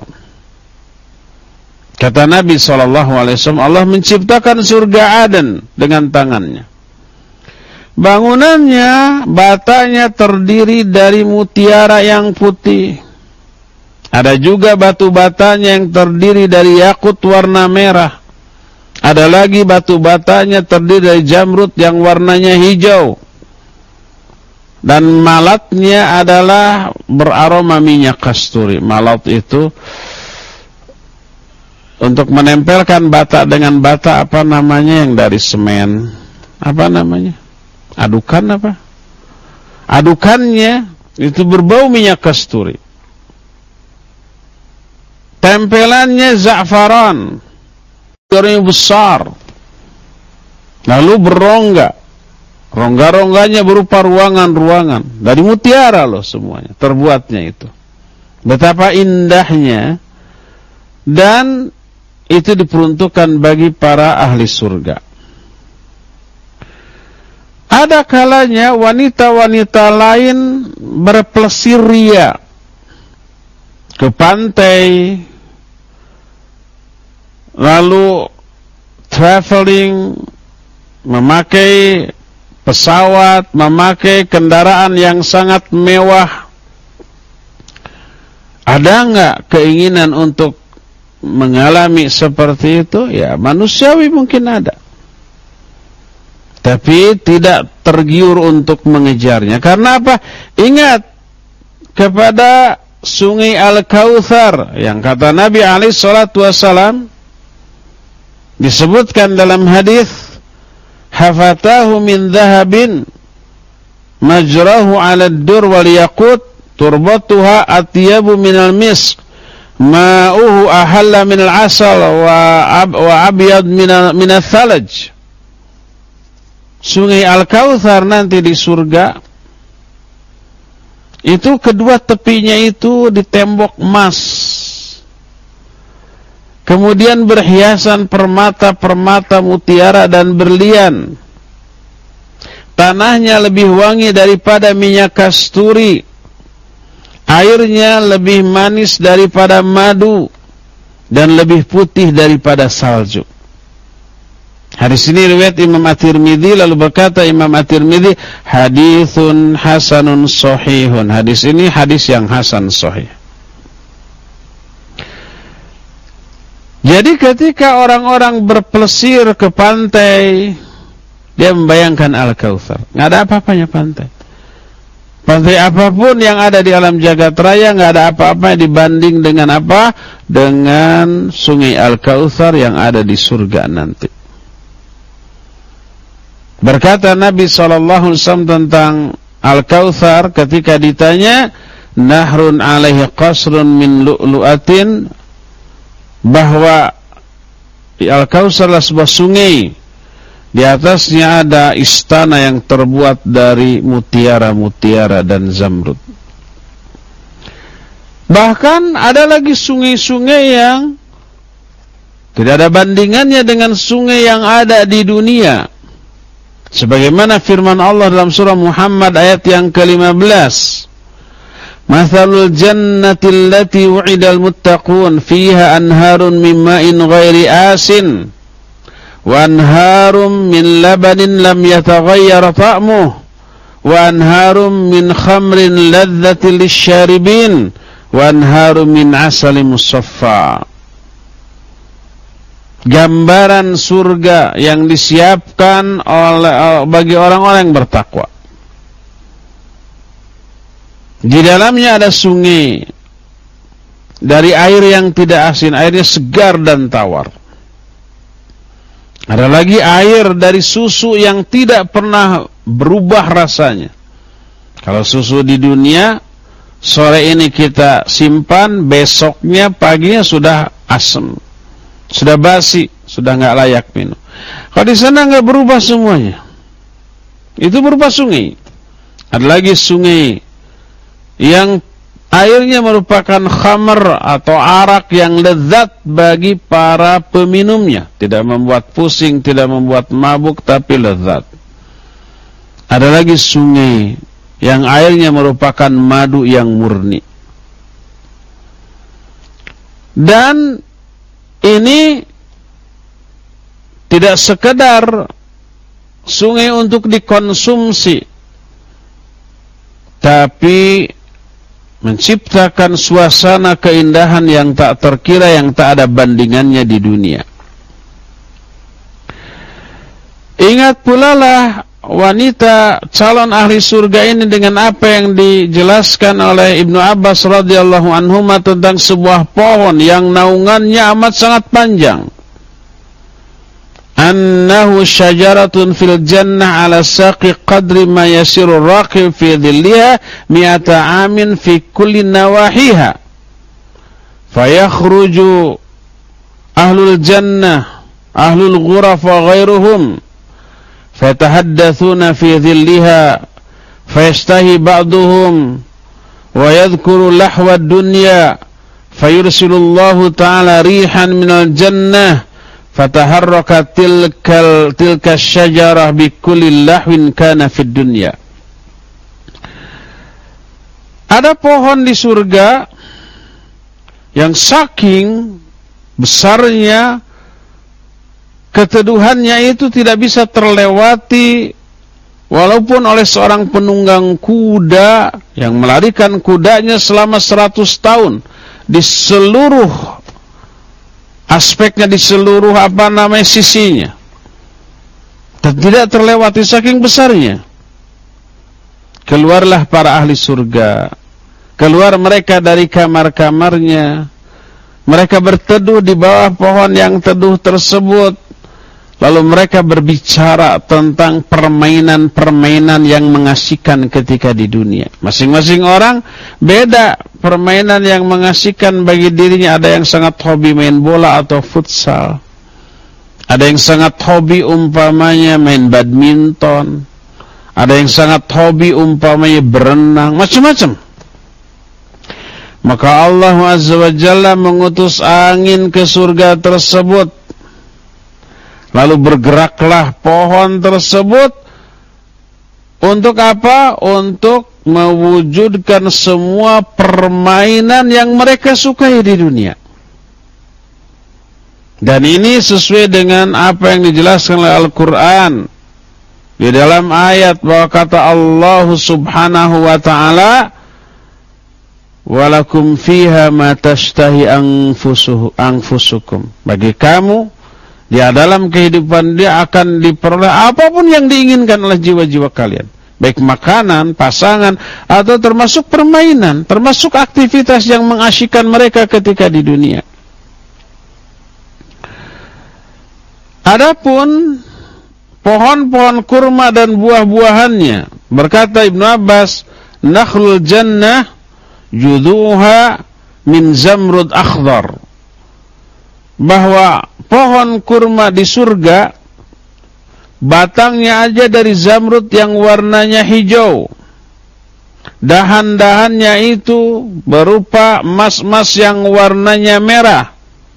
Kata Nabi sallallahu alaihi wasallam, Allah menciptakan surga Aden dengan tangannya. Bangunannya, batanya terdiri dari mutiara yang putih. Ada juga batu batanya yang terdiri dari yakut warna merah. Ada lagi batu batanya terdiri dari jamrud yang warnanya hijau. Dan malatnya adalah beraroma minyak kasturi. Malat itu untuk menempelkan bata dengan bata, apa namanya yang dari semen? Apa namanya? Adukan apa? Adukannya itu berbau minyak kasturi. Tempelannya za'faran, yang besar, lalu berongga, Rongga-rongganya berupa ruangan-ruangan. Dari mutiara loh semuanya, terbuatnya itu. Betapa indahnya. Dan itu diperuntukkan bagi para ahli surga. Ada kalanya wanita-wanita lain berpelesir ria ke pantai, lalu traveling, memakai pesawat, memakai kendaraan yang sangat mewah. Ada enggak keinginan untuk mengalami seperti itu? Ya, manusiawi mungkin ada. Tapi tidak tergiur untuk mengejarnya. Karena apa? Ingat kepada Sungai Al-Kautsar yang kata Nabi alaihi salatu wassalam, disebutkan dalam hadis, hafatahu min dhahabin majrahu 'ala ad-dur wal yaqut turbatuha atyabu minal misk ma'uhu ahalla minal asal wa ab, wa abyad minal minal thalaj. Sungai Al-Kautsar nanti di surga itu kedua tepinya itu ditembok emas, kemudian berhiasan permata-permata mutiara dan berlian. Tanahnya lebih wangi daripada minyak kasturi, airnya lebih manis daripada madu, dan lebih putih daripada salju. Hadis ini riwayat Imam At-Tirmidzi. Lalu berkata Imam At-Tirmidzi, haditsun hasanun sahihun. Hadis ini hadis yang hasan sahih. Jadi ketika orang-orang berpelesir ke pantai, dia membayangkan Al-Kautsar. Nggak ada apa-apanya pantai. Pantai apapun yang ada di alam jagat raya, nggak ada apa-apa dibanding dengan apa? Dengan Sungai Al-Kautsar yang ada di surga nanti. Berkata Nabi shallallahu alaihi wasallam tentang Al-Kautsar ketika ditanya, nahrun alaihi qasrun min lu'lu'atin, bahwa Al-Kautsar adalah sebuah sungai, di atasnya ada istana yang terbuat dari mutiara-mutiara dan zamrud. Bahkan ada lagi sungai-sungai yang tidak ada bandingannya dengan sungai yang ada di dunia. Sebagaimana firman Allah dalam surah Muhammad ayat yang ke lima belas. Mathalul jannati allati wu'idal muttaqun fiha anharun min ma'in ghairi asin wa anharum min labanin lam yataghayyar ta'muh wa anharum min khamrin ladzatil lisyaribin wa anharum min asalin musaffa. Gambaran surga yang disiapkan oleh bagi orang-orang yang bertakwa. Di dalamnya ada sungai dari air yang tidak asin, airnya segar dan tawar. Ada lagi air dari susu yang tidak pernah berubah rasanya. Kalau susu di dunia, sore ini kita simpan, besoknya paginya sudah asam, sudah basi, sudah nggak layak minum. Kalau di sana nggak berubah semuanya, itu berupa sungai. Ada lagi sungai yang airnya merupakan khamr atau arak yang lezat bagi para peminumnya, tidak membuat pusing, tidak membuat mabuk, tapi lezat. Ada lagi sungai yang airnya merupakan madu yang murni. Dan ini tidak sekedar sungai untuk dikonsumsi, tapi menciptakan suasana keindahan yang tak terkira, yang tak ada bandingannya di dunia. Ingat pula lah wanita calon ahli surga ini dengan apa yang dijelaskan oleh Ibnu Abbas radhiyallahu anhuma tentang sebuah pohon yang naungannya amat sangat panjang. Annahu syajaratun fil jannah ala saqi qadri ma yasiru raqib fi dhilliha mi'ata amin fi kulli nawahiha fayakhruju ahlul jannah ahlul ghuraf wa ghairuhum fatahaddatsuna fi dhilliha fayastahi ba'duhum wa yadhkuru lahwa ad-dunya fayursilullahu ta'ala rihan minal jannah fataharrakat tilkal tilka syajarah bikulli lahwin kana fid dunya. Ada pohon di surga yang saking besarnya keteduhannya itu tidak bisa terlewati walaupun oleh seorang penunggang kuda yang melarikan kudanya selama seratus tahun di seluruh aspeknya, di seluruh apa namanya sisinya, dan tidak terlewati saking besarnya. Keluarlah para ahli surga, keluar mereka dari kamar-kamarnya, mereka berteduh di bawah pohon yang teduh tersebut. Lalu mereka berbicara tentang permainan-permainan yang mengasihkan ketika di dunia. Masing-masing orang beda permainan yang mengasihkan bagi dirinya. Ada yang sangat hobi main bola atau futsal. Ada yang sangat hobi umpamanya main badminton. Ada yang sangat hobi umpamanya berenang. Macam-macam. Maka Allah Azza wa Jalla mengutus angin ke surga tersebut. Lalu bergeraklah pohon tersebut untuk apa? Untuk mewujudkan semua permainan yang mereka sukai di dunia. Dan ini sesuai dengan apa yang dijelaskan oleh Al-Quran di dalam ayat bahwa kata Allah Subhanahu wa ta'ala, walakum fiha ma tashtahi anfusukum. Bagi kamu ya dalam kehidupan dia akan diperoleh apapun yang diinginkan oleh jiwa-jiwa kalian. Baik makanan, pasangan, atau termasuk permainan, termasuk aktivitas yang mengasyikkan mereka ketika di dunia. Adapun pohon-pohon kurma dan buah-buahannya, berkata Ibnu Abbas, nakhlul jannah juduha min zamrud akhdar. Bahwa pohon kurma di surga batangnya aja dari zamrud yang warnanya hijau. Dahan-dahannya itu berupa emas-emas yang warnanya merah.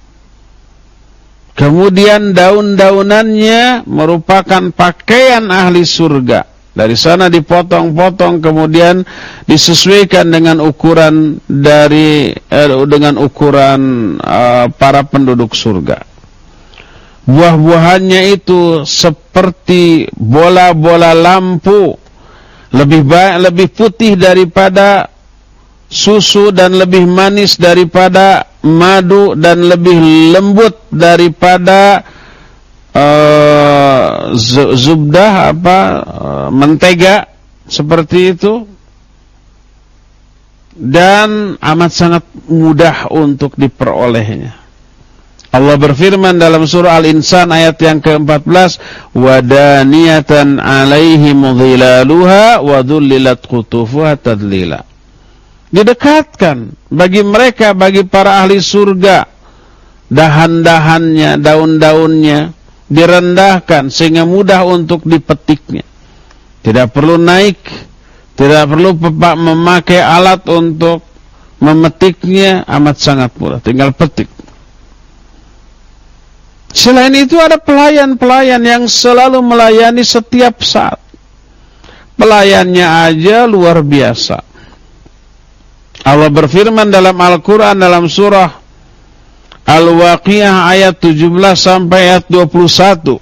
Kemudian daun-daunannya merupakan pakaian ahli surga. Dari sana dipotong-potong kemudian disesuaikan dengan ukuran dari eh, dengan ukuran eh, para penduduk surga. Buah-buahannya itu seperti bola-bola lampu, lebih baik, lebih putih daripada susu dan lebih manis daripada madu dan lebih lembut daripada Uh, zubdah apa uh, mentega seperti itu, dan amat sangat mudah untuk diperolehnya. Allah berfirman dalam surah Al-Insan ayat yang keempat belas, wadaniyatan alaihim dhilaluha wa dhullilat qutufuha tadlila. Didekatkan bagi mereka, bagi para ahli surga, dahan-dahannya, daun-daunnya direndahkan sehingga mudah untuk dipetiknya. Tidak perlu naik, tidak perlu memakai alat untuk memetiknya, amat sangat mudah, tinggal petik. Selain itu ada pelayan-pelayan yang selalu melayani setiap saat. Pelayannya aja luar biasa. Allah berfirman dalam Al-Quran dalam surah Al-Waqiah ayat tujuh belas sampai ayat dua puluh satu.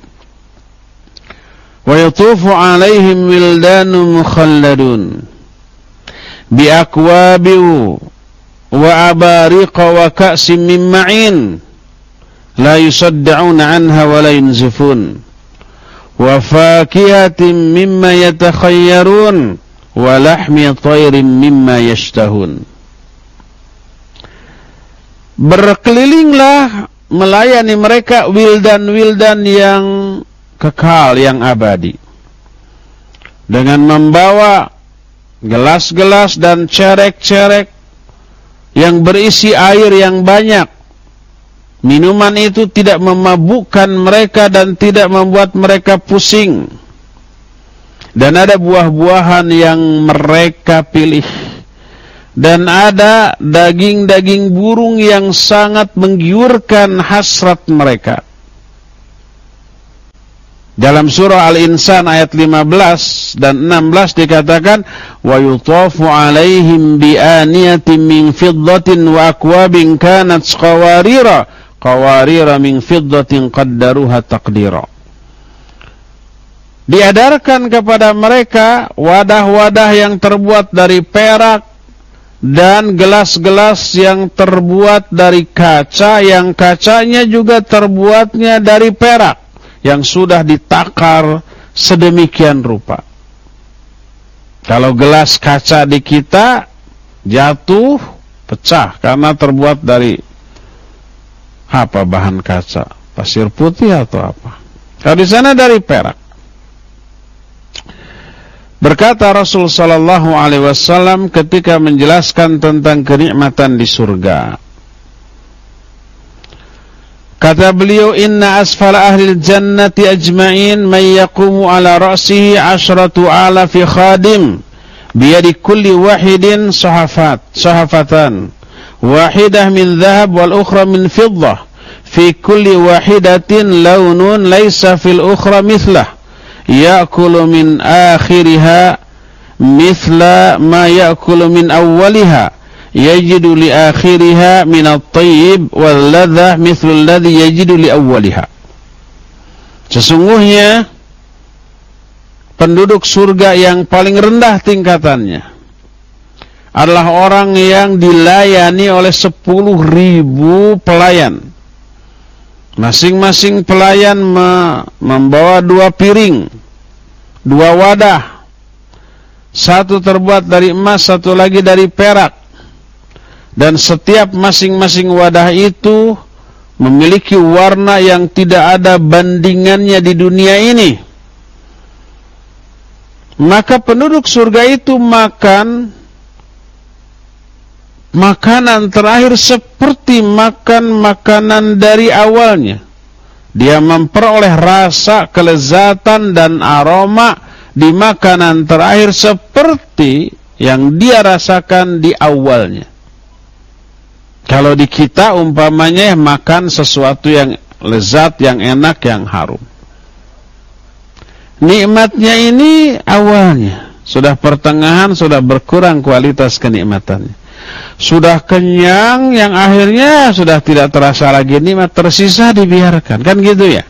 Wa yatufu alaihim wildanun mukhalladun bi akwabi wa abariqa wa ka'sim min ma'in la yusaddauna anha wa la yunzifun wa fakihatin mimma yatakhayyarun wa lahmi tayrin mimma yashtahun. Berkelilinglah melayani mereka wildan-wildan yang kekal, yang abadi, dengan membawa gelas-gelas dan cerek-cerek yang berisi air yang banyak. Minuman itu tidak memabukkan mereka dan tidak membuat mereka pusing. Dan ada buah-buahan yang mereka pilih. Dan ada daging-daging burung yang sangat menggiurkan hasrat mereka. Dalam surah Al-Insan ayat lima belas dan enam belas dikatakan, wa yutafu alaihim bi aniyatin min fiddatin wa akwabin kanat qawarira qawarira min fiddatin qaddaruha taqdira. Diadarkan kepada mereka wadah-wadah yang terbuat dari perak dan gelas-gelas yang terbuat dari kaca, yang kacanya juga terbuatnya dari perak yang sudah ditakar sedemikian rupa. Kalau gelas kaca di kita jatuh, pecah karena terbuat dari apa bahan kaca? Pasir putih atau apa? Kalau di sana dari perak. Berkata Rasul sallallahu alaihi wasallam ketika menjelaskan tentang kenikmatan di surga. Kata beliau, inna asfala ahli jannati ajma'in man yaqumu ala ra'sihi ashratu alafi khadim biyadi kulli wahidin sahafat sahafatan wahidah min dhahab wal ukhra min fiddah fi kulli wahidatin launun laysa fil ukhra mithlah ya'kulu min akhiriha mithla ma ya'kulu min awwaliha yajidu li akhiriha min at-tayyib wal ladhah mithlu alladhi yajidu li awwaliha. Sesungguhnya penduduk surga yang paling rendah tingkatannya adalah orang yang dilayani oleh sepuluh ribu pelayan. Masing-masing pelayan me membawa dua piring, dua wadah. Satu terbuat dari emas, satu lagi dari perak. Dan setiap masing-masing wadah itu memiliki warna yang tidak ada bandingannya di dunia ini. Maka penduduk surga itu makan makanan terakhir seperti makan makanan dari awalnya. Dia memperoleh rasa, kelezatan dan aroma di makanan terakhir seperti yang dia rasakan di awalnya. Kalau di kita umpamanya makan sesuatu yang lezat, yang enak, yang harum. Nikmatnya ini awalnya, sudah pertengahan sudah berkurang kualitas kenikmatannya. Sudah kenyang, yang akhirnya sudah tidak terasa lagi nikmat, tersisa dibiarkan, kan gitu ya.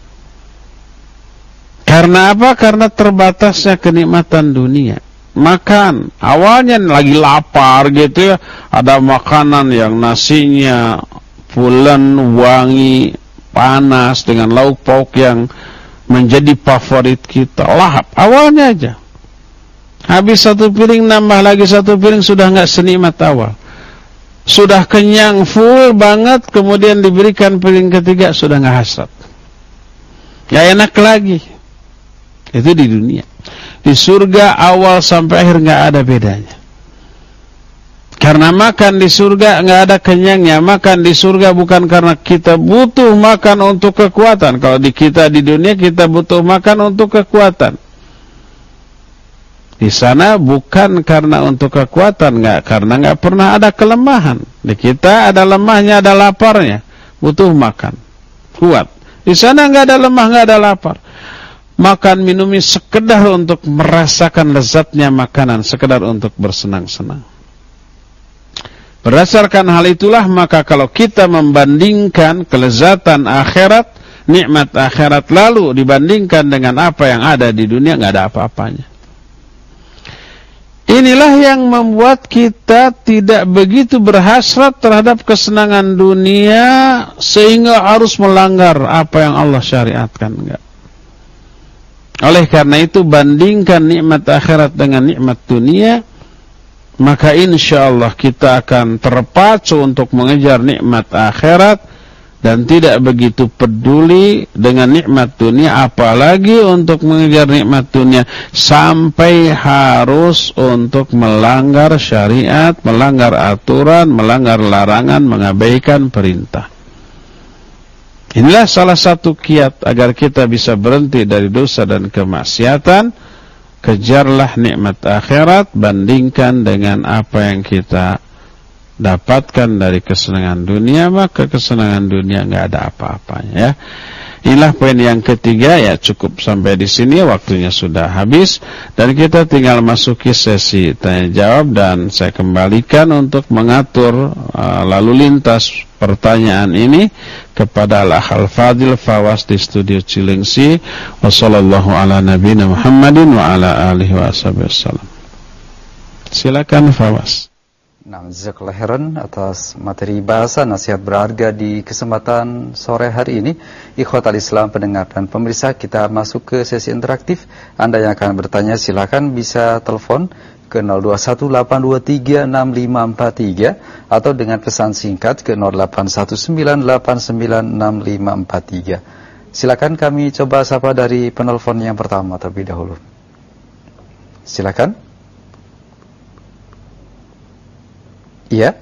Karena apa? Karena terbatasnya kenikmatan dunia. Makan, awalnya lagi lapar gitu ya, ada makanan yang nasinya pulen, wangi, panas dengan lauk pauk yang menjadi favorit kita, lahap awalnya aja. Habis satu piring, nambah lagi satu piring, sudah nggak senikmat awal. Sudah kenyang full banget, kemudian diberikan piring ketiga, sudah nggak hasrat, nggak enak lagi. Itu di dunia. Di surga awal sampai akhir nggak ada bedanya. Karena makan di surga nggak ada kenyangnya. Makan di surga bukan karena kita butuh makan untuk kekuatan. Kalau di kita di dunia kita butuh makan untuk kekuatan. Di sana bukan karena untuk kekuatan, nggak, karena nggak pernah ada kelemahan. Di kita ada lemahnya, ada laparnya, butuh makan, kuat. Di sana nggak ada lemah, nggak ada lapar. Makan minumnya sekedar untuk merasakan lezatnya makanan, sekedar untuk bersenang-senang. Berdasarkan hal itulah, maka kalau kita membandingkan kelezatan akhirat, nikmat akhirat, lalu dibandingkan dengan apa yang ada di dunia, nggak ada apa-apanya. Inilah yang membuat kita tidak begitu berhasrat terhadap kesenangan dunia sehingga harus melanggar apa yang Allah syariatkan. Enggak. Oleh karena itu, bandingkan nikmat akhirat dengan nikmat dunia, maka insya Allah kita akan terpacu untuk mengejar nikmat akhirat dan tidak begitu peduli dengan nikmat dunia, apalagi untuk mengejar nikmat dunia sampai harus untuk melanggar syariat, melanggar aturan, melanggar larangan, mengabaikan perintah. Inilah salah satu kiat agar kita bisa berhenti dari dosa dan kemaksiatan, kejarlah nikmat akhirat, bandingkan dengan apa yang kita dapatkan dari kesenangan dunia, maka kesenangan dunia nggak ada apa-apanya ya. Inilah poin yang ketiga ya. Cukup sampai di sini, waktunya sudah habis dan kita tinggal masuki sesi tanya jawab, dan saya kembalikan untuk mengatur uh, lalu lintas pertanyaan ini kepada Al-Akhal Fadil Fawas di studio Cilengsi. Wassallallahu ala nabiyina Muhammadin wa ala alihi wa wasallam. Silakan Fawas. Nah, jazakallahu khairan atas materi bahasa nasihat berharga di kesempatan sore hari ini. Ikhwatal Islam, pendengar dan pemirsa, kita masuk ke sesi interaktif. Anda yang akan bertanya silakan bisa telepon ke nol dua satu delapan dua tiga enam lima empat tiga atau dengan pesan singkat ke nol delapan satu sembilan delapan sembilan enam lima empat tiga. Silakan, kami coba sapa dari penelpon yang pertama terlebih dahulu. Silakan. Iya.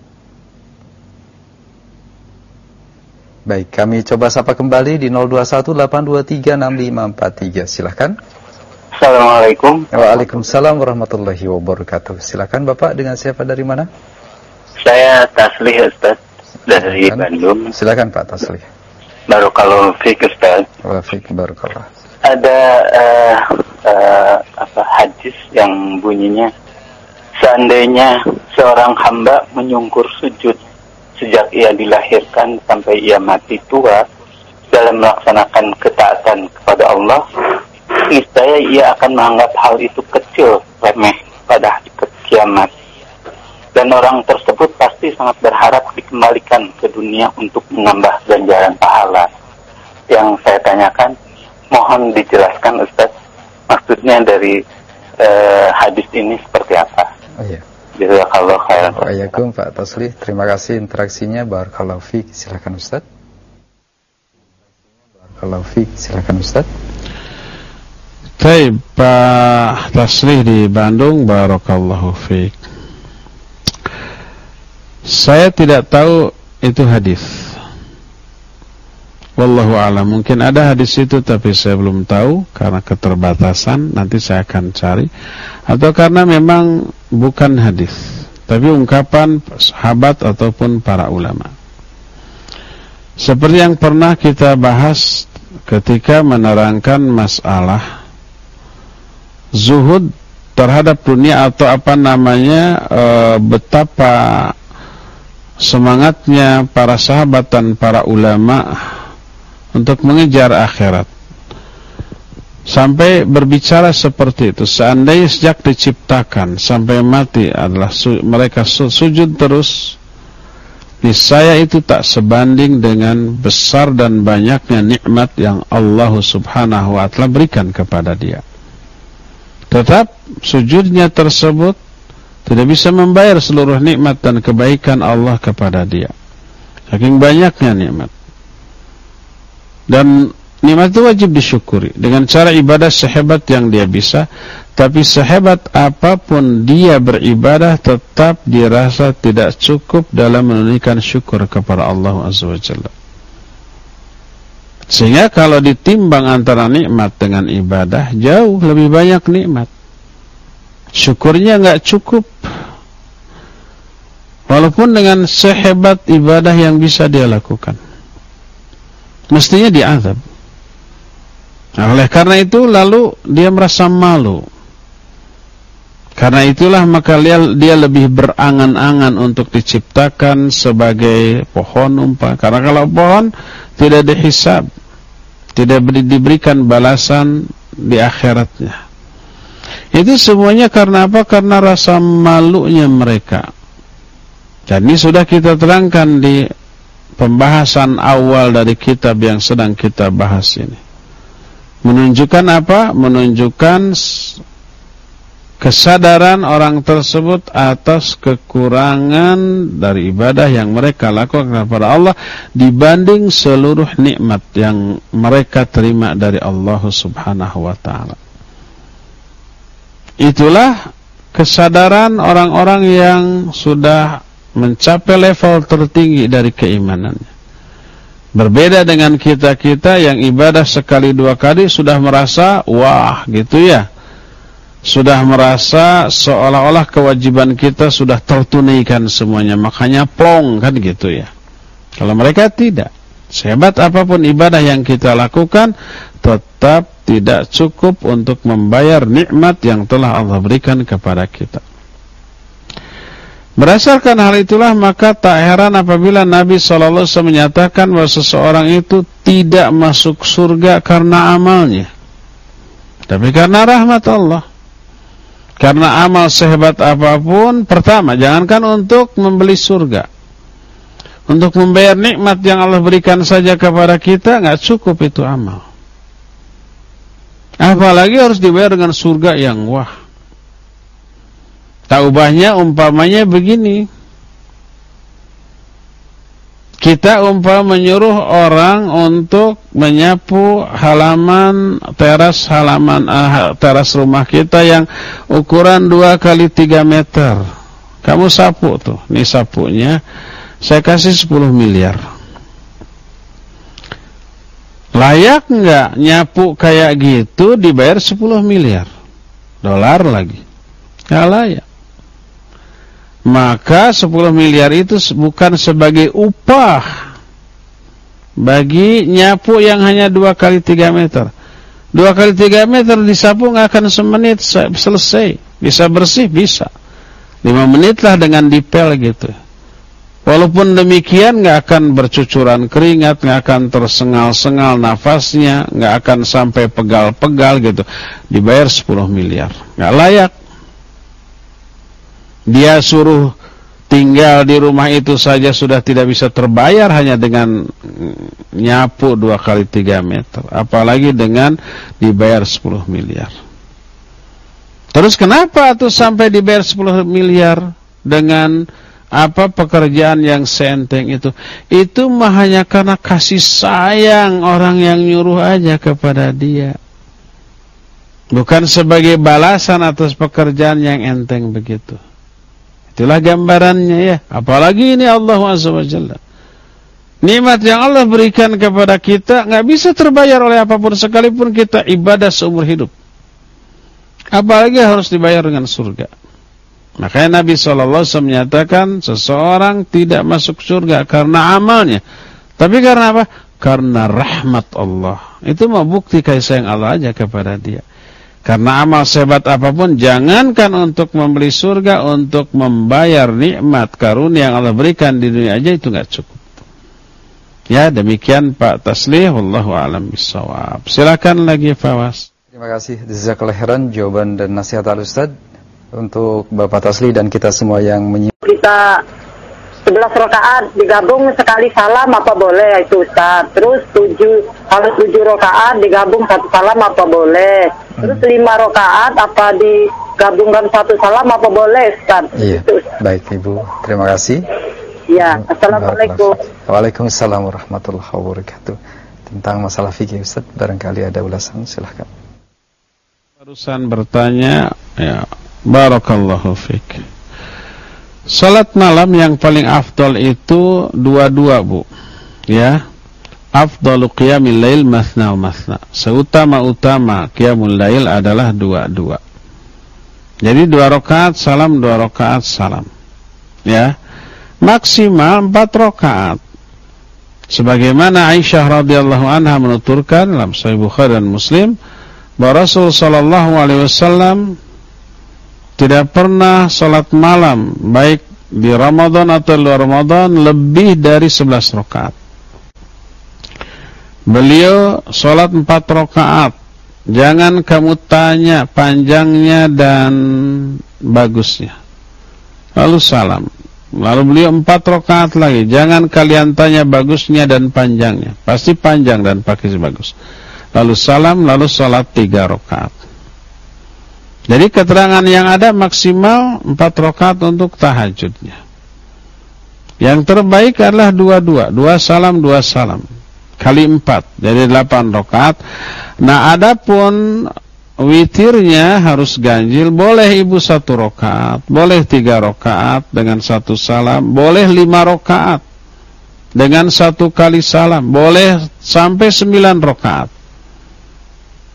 Baik, kami coba sapa kembali di nol dua satu delapan dua tiga enam lima empat tiga. Silakan. Assalamualaikum. Waalaikumsalam warahmatullahi wabarakatuh. Silakan Bapak, dengan siapa dari mana? Saya Taslih Ustaz dari Silakan. Bandung. Silakan Pak Taslih. Barakallahu fiik Ustaz. Wa fiik barakallah. Ada uh, uh, apa hadis yang bunyinya, seandainya seorang hamba menyungkur sujud sejak ia dilahirkan sampai ia mati tua dalam melaksanakan ketaatan kepada Allah, niscaya ia akan menganggap hal itu kecil, remeh pada hari kiamat. Dan orang tersebut pasti sangat berharap dikembalikan ke dunia untuk menambah ganjaran pahala. Yang saya tanyakan, mohon dijelaskan Ustaz, maksudnya dari uh, hadis ini seperti apa? Oh iya. Jazakallahu khairan. Waalaikumsalam Pak Taslih. Terima kasih interaksinya. Barakallahu fiik. Silakan Ustaz. Barakallahu fiik. Silakan Ustaz. Baik, Pak Taslih di Bandung, barakallahu fiik. Saya tidak tahu itu hadis. Wallahu a'lam. Mungkin ada hadis itu tapi saya belum tahu karena keterbatasan. Nanti saya akan cari. Atau karena memang bukan hadis, tapi ungkapan sahabat ataupun para ulama. Seperti yang pernah kita bahas ketika menerangkan masalah zuhud terhadap dunia, atau apa namanya e, betapa semangatnya para sahabat dan para ulama untuk mengejar akhirat, sampai berbicara seperti itu. Seandainya sejak diciptakan sampai mati adalah su mereka su sujud terus, niscaya itu tak sebanding dengan besar dan banyaknya nikmat yang Allah subhanahu wa ta'ala berikan kepada dia. Tetap sujudnya tersebut tidak bisa membayar seluruh nikmat dan kebaikan Allah kepada dia, saking banyaknya nikmat. Dan nikmat itu wajib disyukuri dengan cara ibadah sehebat yang dia bisa. Tapi sehebat apapun dia beribadah, tetap dirasa tidak cukup dalam menunaikan syukur kepada Allah Azza wa Jalla. Sehingga kalau ditimbang antara nikmat dengan ibadah, jauh lebih banyak nikmat. Syukurnya nggak cukup, walaupun dengan sehebat ibadah yang bisa dia lakukan, mestinya diazab. Nah, oleh karena itu lalu dia merasa malu. Karena itulah maka dia, dia lebih berangan-angan untuk diciptakan sebagai pohon umpah. Karena kalau pohon tidak dihisab, tidak diberikan balasan di akhiratnya. Itu semuanya karena apa? Karena rasa malunya mereka. Dan ini sudah kita terangkan di pembahasan awal dari kitab yang sedang kita bahas ini. Menunjukkan apa? Menunjukkan kesadaran orang tersebut atas kekurangan dari ibadah yang mereka lakukan kepada Allah dibanding seluruh nikmat yang mereka terima dari Allah subhanahu wa ta'ala. Itulah kesadaran orang-orang yang sudah mencapai level tertinggi dari keimanannya. Berbeda dengan kita-kita yang ibadah sekali dua kali sudah merasa wah gitu ya. sudah merasa seolah-olah kewajiban kita sudah tertunaikan semuanya, makanya plong kan gitu ya. Kalau mereka tidak, sehebat apapun ibadah yang kita lakukan, tetap tidak cukup untuk membayar nikmat yang telah Allah berikan kepada kita. Berdasarkan hal itulah, maka tak heran apabila Nabi shallallahu alaihi wasallam menyatakan bahwa seseorang itu tidak masuk surga karena amalnya, tapi karena rahmat Allah. Karena amal sehebat apapun, pertama, jangankan untuk membeli surga, untuk membayar nikmat yang Allah berikan saja kepada kita, nggak cukup itu amal. Apalagi harus dibayar dengan surga yang wah. Taubahnya umpamanya begini. Kita umpama menyuruh orang untuk menyapu halaman teras halaman uh, teras rumah kita yang ukuran dua kali tiga meter. Kamu sapu tuh, nih sapunya saya kasih sepuluh miliar. Layak nggak nyapu kayak gitu dibayar sepuluh miliar dolar lagi? Nggak layak. Maka sepuluh miliar itu bukan sebagai upah bagi nyapu yang hanya dua kali tiga meter. Dua kali tiga meter disapu nggak akan semenit selesai. Bisa bersih, bisa lima menit lah dengan dipel gitu. Walaupun demikian nggak akan bercucuran keringat, nggak akan tersengal-sengal nafasnya, nggak akan sampai pegal-pegal gitu. Dibayar sepuluh miliar, nggak layak. Dia suruh tinggal di rumah itu saja sudah tidak bisa terbayar hanya dengan nyapu dua kali tiga meter, apalagi dengan dibayar sepuluh miliar. Terus kenapa tuh sampai dibayar sepuluh miliar dengan apa pekerjaan yang seenteng itu? Itu mah hanya karena kasih sayang orang yang nyuruh aja kepada dia, bukan sebagai balasan atas pekerjaan yang enteng begitu. Itulah gambarannya ya. Apalagi ini Allah Azza wa Jalla. Nikmat yang Allah berikan kepada kita nggak bisa terbayar oleh apapun, sekalipun kita ibadah seumur hidup. Apalagi harus dibayar dengan surga. Makanya Nabi shallallahu alaihi wasallam menyatakan seseorang tidak masuk surga karena amalnya, tapi karena apa? Karena rahmat Allah. Itu mau bukti kasih sayang Allah aja kepada dia. Karena amal sehebat apapun, jangankan untuk membeli surga, untuk membayar nikmat karunia yang Allah berikan di dunia aja itu nggak cukup. Ya, demikian Pak Taslih, wallahu a'lam bishawab. Silakan lagi Fawas. Terima kasih jazakallahu khairan jawaban dan nasihat Al-Ustaz untuk Bapak Taslih dan kita semua yang menyimak. Kita sebelas rakaat digabung sekali salam apa boleh itu Ustaz? Terus tujuh kalau tujuh rakaat digabung satu salam apa boleh? Terus hmm. lima rakaat apa digabungkan satu salam apa boleh Ustaz? Iya. Itu, Ustaz. Baik Ibu, terima kasih. Ya, assalamualaikum. Waalaikumsalam warahmatullahi wabarakatuh. Tentang masalah fikih Ustaz, barangkali ada ulasan, silahkan. Barusan bertanya, ya, barakallahu fik. Salat malam yang paling afdal itu dua-dua Bu. Ya. Afdalu qiyamil lail mathna wa mathna. Seutama-utama qiyamul lail adalah dua-dua. Jadi dua rakaat salam, dua rakaat salam. Ya. Maksimal empat rakaat. Sebagaimana Aisyah radhiyallahu anha menuturkan dalam Sahih Bukhari dan Muslim bahwa Rasul sallallahu alaihi wasallam tidak pernah salat malam baik di Ramadan atau luar Ramadan lebih dari sebelas rakaat. Beliau salat empat rakaat. Jangan kamu tanya panjangnya dan bagusnya. Lalu salam. Lalu beliau empat rakaat lagi. Jangan kalian tanya bagusnya dan panjangnya. Pasti panjang dan pasti bagus. Lalu salam, lalu salat tiga rakaat. Jadi keterangan yang ada maksimal empat rakaat untuk tahajudnya. Yang terbaik adalah dua-dua. Dua salam, dua salam. Kali empat. Jadi delapan rakaat. Nah, adapun witirnya harus ganjil. Boleh ibu satu rakaat. Boleh tiga rakaat dengan satu salam. Boleh lima rakaat dengan satu kali salam. Boleh sampai sembilan rakaat.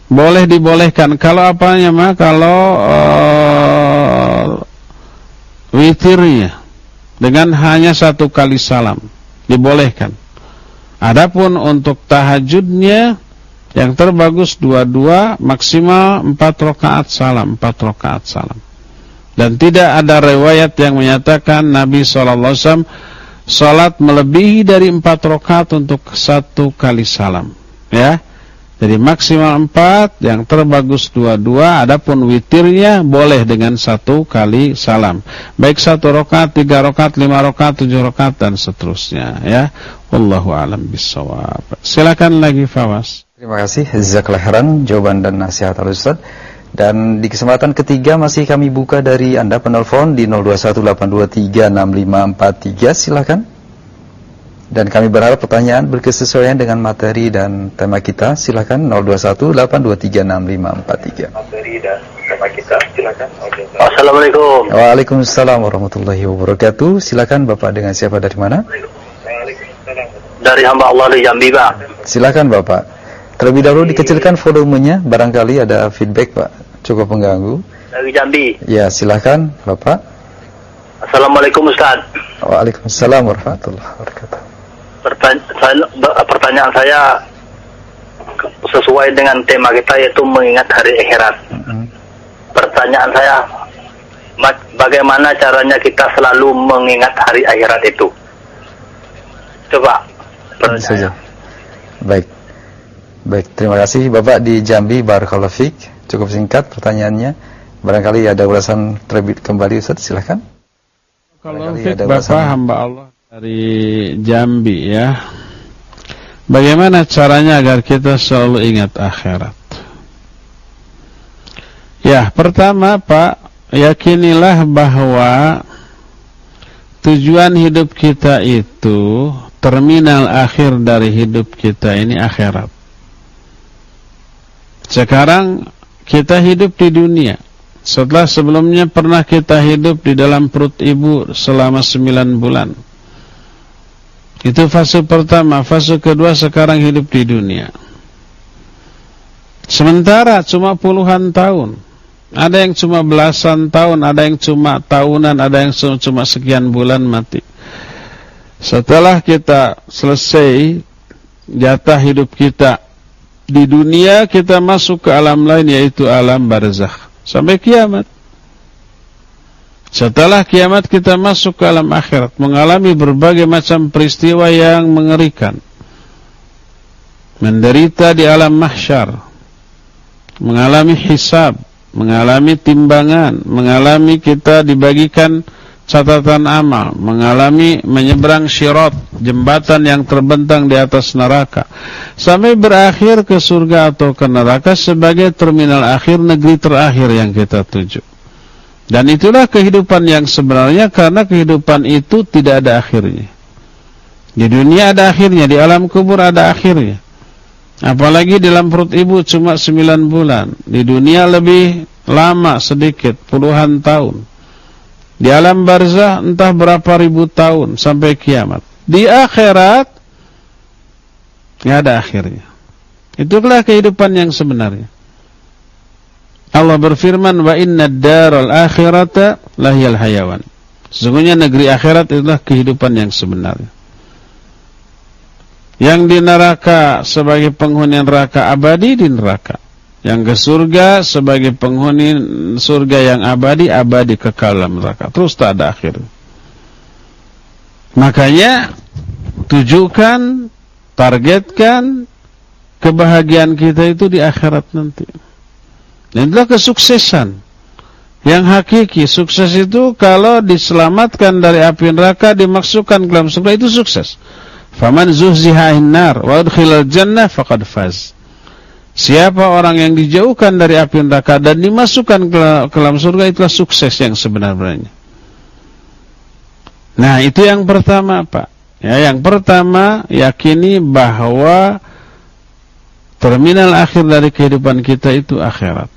boleh dibolehkan. Kalau apanya mah? Kalau uh, witirnya dengan hanya satu kali salam dibolehkan. Adapun untuk tahajudnya yang terbagus dua-dua, maksimal empat rakaat salam, empat rakaat salam. Dan tidak ada riwayat yang menyatakan Nabi shallallahu alaihi wasallam salat melebihi dari empat rakaat untuk satu kali salam. Ya. Jadi maksimal empat, yang terbagus dua-dua. Adapun witirnya boleh dengan satu kali salam. Baik satu rakaat, tiga rakaat, lima rakaat, tujuh rakaat dan seterusnya. Ya, wallahu a'lam bishawab. Silakan lagi Fawas. Terima kasih, jazakallahu khairan jawaban dan nasihat Al-Ustaz. Dan di kesempatan ketiga masih kami buka dari Anda penelpon di nol dua satu delapan dua tiga enam lima empat tiga. Silakan. Dan kami berharap pertanyaan berkesesuaian dengan materi dan tema kita. Silakan nol dua satu delapan dua tiga enam lima empat tiga. Materi dan tema kita. Silakan. Assalamualaikum. Waalaikumsalam warahmatullahi wabarakatuh. Silakan Bapak, dengan siapa, dari mana? Dari hamba Allah di Jambi, Pak. Silakan Bapak. Terlebih dahulu dikecilkan volumenya, barangkali ada feedback, Pak. Cukup mengganggu. Dari Jambi. Ya, silakan Bapak. Assalamualaikum Ustaz. Waalaikumsalam warahmatullahi wabarakatuh. Pertanyaan, pertanyaan saya sesuai dengan tema kita, yaitu mengingat hari akhirat. Mm-hmm. Pertanyaan saya, bagaimana caranya kita selalu mengingat hari akhirat itu? Coba. Saja. Baik. Baik, terima kasih Bapak di Jambi, barakallahu fiik. Cukup singkat pertanyaannya. Barangkali ada ulasan terlebih kembali, Ustaz, silakan. Kalau fiik Bapak hamba Allah dari Jambi, ya. Bagaimana caranya agar kita selalu ingat akhirat? Ya, pertama Pak, yakinilah bahwa tujuan hidup kita itu, terminal akhir dari hidup kita ini akhirat. Sekarang kita hidup di dunia. Setelah sebelumnya pernah kita hidup di dalam perut ibu selama sembilan bulan. Itu fase pertama. Fase kedua, sekarang hidup di dunia. Sementara cuma puluhan tahun. Ada yang cuma belasan tahun, ada yang cuma tahunan, ada yang cuma sekian bulan mati. Setelah kita selesai jatah hidup kita di dunia, kita masuk ke alam lain, yaitu alam barzakh, sampai kiamat. Setelah kiamat kita masuk ke alam akhirat, mengalami berbagai macam peristiwa yang mengerikan. Menderita di alam mahsyar, mengalami hisab, mengalami timbangan, mengalami kita dibagikan catatan amal, mengalami menyeberang syirat, jembatan yang terbentang di atas neraka, sampai berakhir ke surga atau ke neraka sebagai terminal akhir, negeri terakhir yang kita tuju. Dan itulah kehidupan yang sebenarnya, karena kehidupan itu tidak ada akhirnya. Di dunia ada akhirnya, di alam kubur ada akhirnya. Apalagi di dalam perut ibu cuma sembilan bulan. Di dunia lebih lama sedikit, puluhan tahun. Di alam barzah entah berapa ribu tahun sampai kiamat. Di akhirat tidak ada akhirnya. Itulah kehidupan yang sebenarnya. Allah berfirman, wa inna daral akhirata lahiyal hayawan. Sesungguhnya negeri akhirat itulah kehidupan yang sebenarnya. Yang di neraka sebagai penghuni neraka abadi di neraka. Yang ke surga sebagai penghuni surga yang abadi, abadi kekal dalam neraka. Terus tak ada akhir. Makanya tujukan, targetkan kebahagiaan kita itu di akhirat nanti. Dan itulah kesuksesan yang hakiki. Sukses itu kalau diselamatkan dari api neraka, dimasukkan ke dalam surga, itu sukses. Faman zuhziha 'anil nar wa udkhilal jannah faqad faz. Siapa orang yang dijauhkan dari api neraka dan dimasukkan ke dalam surga, itulah sukses yang sebenarnya. Nah, itu yang pertama, Pak. Ya, yang pertama, yakini bahwa terminal akhir dari kehidupan kita itu akhirat.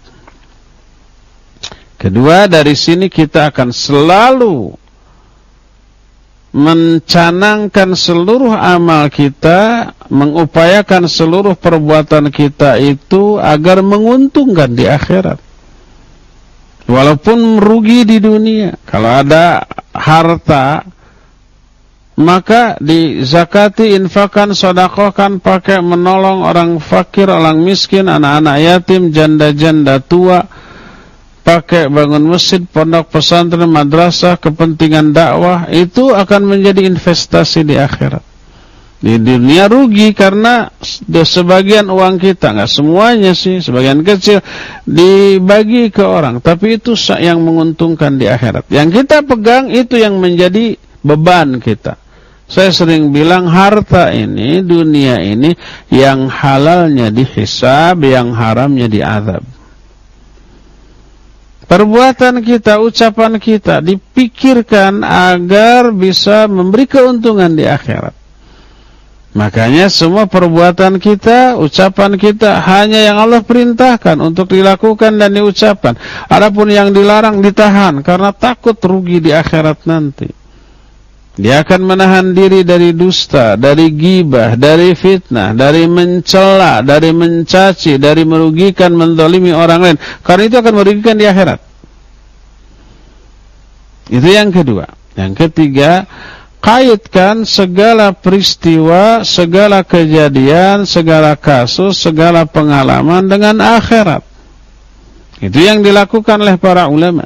Kedua, dari sini kita akan selalu mencanangkan seluruh amal kita, mengupayakan seluruh perbuatan kita itu agar menguntungkan di akhirat. Walaupun merugi di dunia. Kalau ada harta, maka dizakati, infakkan, sedekahkan, pakai menolong orang fakir, orang miskin, anak-anak yatim, janda-janda tua, pakai bangun masjid, pondok pesantren, madrasah, kepentingan dakwah, itu akan menjadi investasi di akhirat. Di dunia rugi karena sebagian uang kita, nggak semuanya sih, sebagian kecil dibagi ke orang, tapi itu yang menguntungkan di akhirat. Yang kita pegang itu yang menjadi beban kita. Saya sering bilang harta ini, dunia ini, yang halalnya dihisab, yang haramnya diazab. Perbuatan kita, ucapan kita dipikirkan agar bisa memberi keuntungan di akhirat. Makanya semua perbuatan kita, ucapan kita hanya yang Allah perintahkan untuk dilakukan dan diucapkan. Adapun yang dilarang ditahan karena takut rugi di akhirat nanti. Dia akan menahan diri dari dusta, dari ghibah, dari fitnah, dari mencela, dari mencaci, dari merugikan, menzalimi orang lain. Karena itu akan merugikan di akhirat. Itu yang kedua. Yang ketiga, kaitkan segala peristiwa, segala kejadian, segala kasus, segala pengalaman dengan akhirat. Itu yang dilakukan oleh para ulama.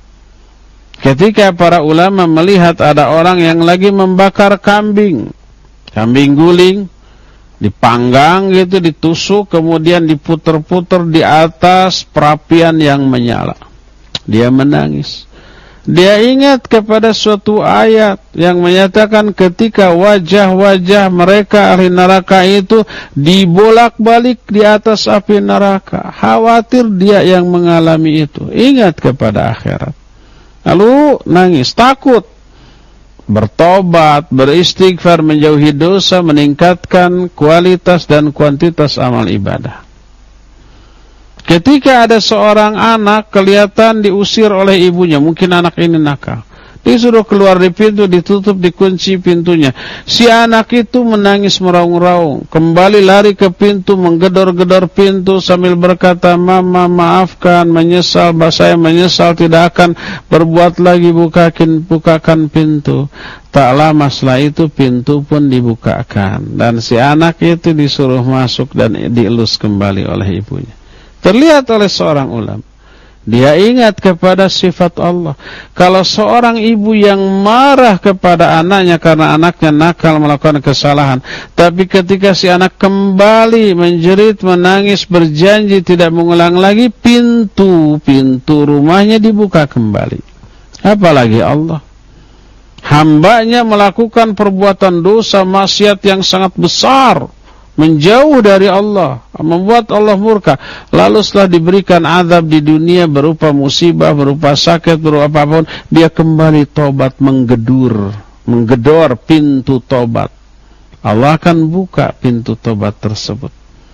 Ketika para ulama melihat ada orang yang lagi membakar kambing, kambing guling, dipanggang gitu, ditusuk, kemudian diputer-puter di atas perapian yang menyala. Dia menangis. Dia ingat kepada suatu ayat yang menyatakan ketika wajah-wajah mereka ahli neraka itu dibolak-balik di atas api neraka. Khawatir dia yang mengalami itu. Ingat kepada akhirat. Lalu nangis, takut. Bertobat, beristighfar, menjauhi dosa, meningkatkan kualitas dan kuantitas amal ibadah. Ketika ada seorang anak kelihatan diusir oleh ibunya, mungkin anak ini nakal, disuruh keluar di pintu, ditutup, dikunci pintunya. Si anak itu menangis meraung-raung, kembali lari ke pintu, menggedor-gedor pintu sambil berkata, "Mama, maafkan, menyesal, saya menyesal, tidak akan berbuat lagi, bukakan, bukakan pintu." Tak lama setelah itu pintu pun dibukakan, dan si anak itu disuruh masuk dan dielus kembali oleh ibunya. Terlihat oleh seorang ulama, dia ingat kepada sifat Allah. Kalau seorang ibu yang marah kepada anaknya karena anaknya nakal melakukan kesalahan, tapi ketika si anak kembali menjerit, menangis, berjanji tidak mengulang lagi, pintu-pintu rumahnya dibuka kembali. Apalagi Allah. Hambanya melakukan perbuatan dosa maksiat yang sangat besar, menjauh dari Allah, membuat Allah murka. Lalu setelah diberikan azab di dunia berupa musibah, berupa sakit, berupa apapun, dia kembali tobat, menggedur, menggedor pintu tobat. Allah akan buka pintu tobat tersebut.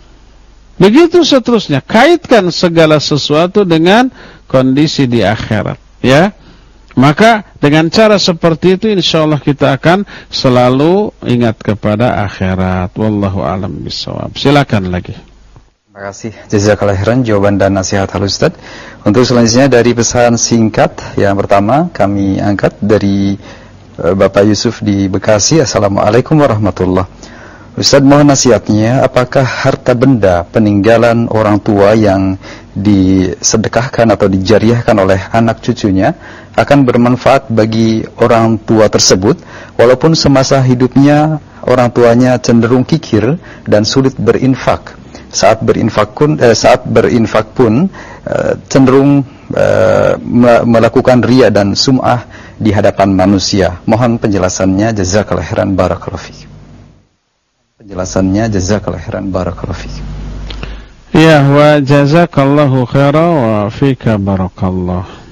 Begitu seterusnya, kaitkan segala sesuatu dengan kondisi di akhirat, ya. Maka dengan cara seperti itu insyaallah kita akan selalu ingat kepada akhirat. Wallahu a'lam bishawab. Silakan lagi. Terima kasih jazakallahu khairan jawaban dan nasihat Al Ustaz. Untuk selanjutnya dari pesan singkat yang pertama kami angkat dari Bapak Yusuf di Bekasi. Assalamualaikum warahmatullahi wabarakatuh. Ustaz, mohon nasihatnya, apakah harta benda peninggalan orang tua yang disedekahkan atau dijariahkan oleh anak cucunya akan bermanfaat bagi orang tua tersebut walaupun semasa hidupnya orang tuanya cenderung kikir dan sulit berinfak. Saat berinfak pun eh, saat berinfak pun eh, cenderung eh, melakukan riya dan sum'ah di hadapan manusia. Mohon penjelasannya, jazakallahu khairan barakallahu fiik. Penjelasannya, jazakallahu khairan barakallahu fiik. Ya, wa jazakallahu khairan wa fika barakallah.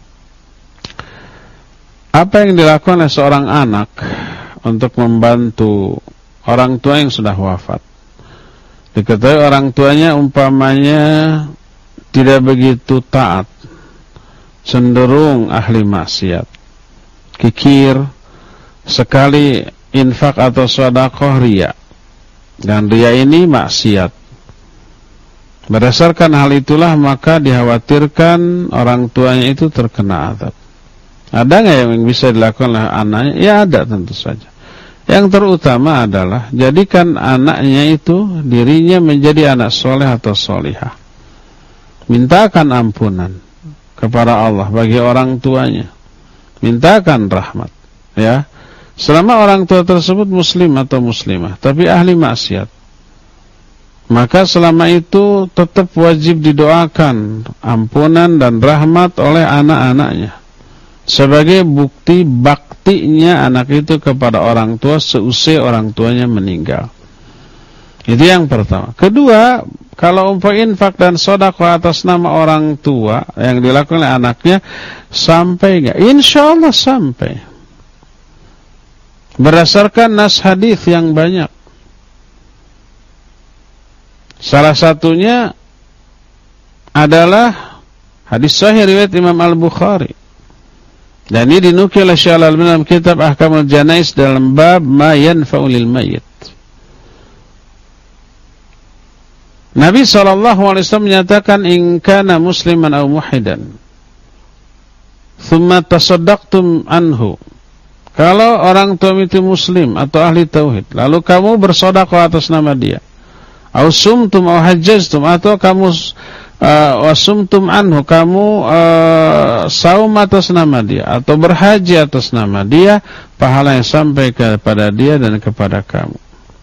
Apa yang dilakukan oleh seorang anak untuk membantu orang tua yang sudah wafat? Diketahui orang tuanya umpamanya tidak begitu taat, cenderung ahli maksiat, kikir, sekali infak atau sedekah riya. Dan riya ini maksiat. Berdasarkan hal itulah maka dikhawatirkan orang tuanya itu terkena azab. Ada nggak yang bisa dilakukan oleh anaknya? Ya ada, tentu saja. Yang terutama adalah jadikan anaknya itu dirinya menjadi anak soleh atau solihah. Mintakan ampunan kepada Allah bagi orang tuanya. Mintakan rahmat, ya. Selama orang tua tersebut muslim atau muslimah, tapi ahli maksiat, maka selama itu tetap wajib didoakan ampunan dan rahmat oleh anak-anaknya sebagai bukti baktinya anak itu kepada orang tua seusai orang tuanya meninggal. Itu yang pertama. Kedua, kalau umpah infak dan sedekah atas nama orang tua yang dilakukan oleh anaknya, sampai enggak? Insya Allah sampai. Berdasarkan nas hadis yang banyak. Salah satunya adalah hadis sahih riwayat Imam Al-Bukhari. Dan ini dinukil oleh Syekh Al-Albani dalam kitab Ahkamul Janaiz dalam bab ma yanfa'u lil mayyit. Nabi sallallahu alaihi wasallam menyatakan, in kana musliman aw muhidan thumma tasaddaqtum anhu. Kalau orang tua itu muslim atau ahli tauhid, lalu kamu bersedekah atas nama dia, aw sumtum aw hajjaztum, atau kamu uh, wasumtum anhu, kamu uh, saum atas nama dia atau berhaji atas nama dia, pahala yang sampai kepada dia dan kepada kamu.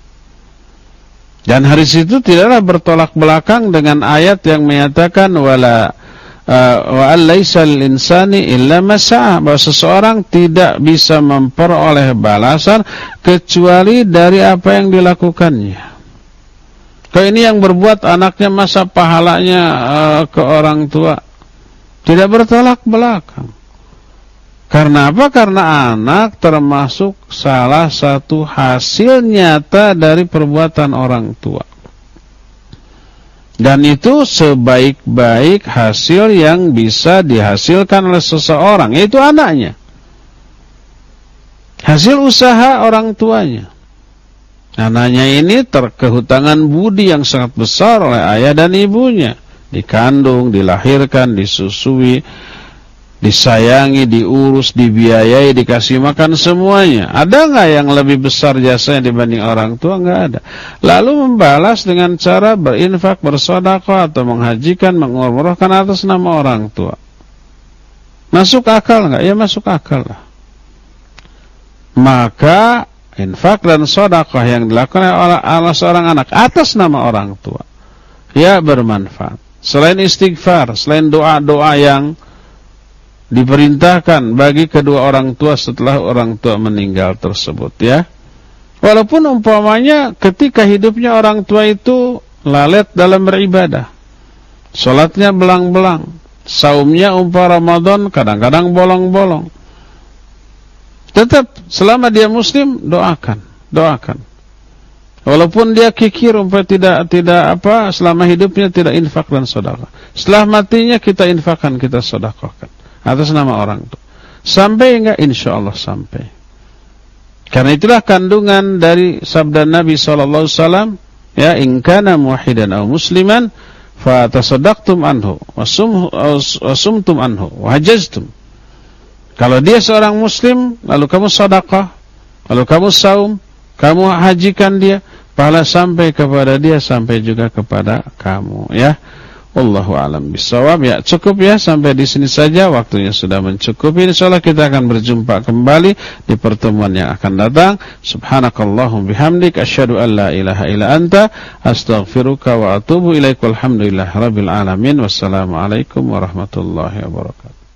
Dan hadis itu tidaklah bertolak belakang dengan ayat yang menyatakan wala wa alaysa lil insani illa ma sa'a, bahwa seseorang tidak bisa memperoleh balasan kecuali dari apa yang dilakukannya. Kalau ini yang berbuat anaknya, masa pahalanya uh, ke orang tua? Tidak bertolak belakang. Karena apa? Karena anak termasuk salah satu hasil nyata dari perbuatan orang tua. Dan itu sebaik-baik hasil yang bisa dihasilkan oleh seseorang, yaitu anaknya. Hasil usaha orang tuanya. Anaknya ini terkehutangan budi yang sangat besar oleh ayah dan ibunya. Dikandung, dilahirkan, disusui, disayangi, diurus, dibiayai, dikasih makan, semuanya. Ada nggak yang lebih besar jasanya dibanding orang tua? Nggak ada. Lalu membalas dengan cara berinfak, bersedekah, atau menghajikan, mengumrohkan atas nama orang tua. Masuk akal nggak? Ya masuk akal lah. Maka infak dan sedekah yang dilakukan oleh seorang anak atas nama orang tua, ya bermanfaat. Selain istighfar, selain doa-doa yang diperintahkan bagi kedua orang tua setelah orang tua meninggal tersebut, ya. Walaupun umpamanya ketika hidupnya orang tua itu lalet dalam beribadah, salatnya belang-belang, saumnya umpah Ramadan kadang-kadang bolong-bolong, tetap selama dia muslim doakan, doakan. Walaupun dia kikir umpah tidak tidak apa, selama hidupnya tidak infak dan sedekah, setelah matinya kita infakkan, kita sedekahkan atas nama orang itu. Sampai enggak? Insya Allah sampai. Karena itulah kandungan dari sabda Nabi sallallahu alaihi wasallam, ya, in kana muwahhidan aw musliman fa tasaddaqtum anhu wasum wasumtum anhu wa hajjaztum. Kalau dia seorang muslim lalu kamu sedekah, lalu kamu saum, kamu hajikan dia, pahala sampai kepada dia, sampai juga kepada kamu, ya. Wallahu a'lam bishawab. Ya, cukup ya sampai di sini saja, waktunya sudah mencukupi. Insyaallah kita akan berjumpa kembali di pertemuan yang akan datang. Subhanakallahumma bihamdik asyhadu an la ilaha illa anta astaghfiruka wa atubu ilaik. Walhamdulillahirabbil alamin. Wassalamualaikum warahmatullahi wabarakatuh.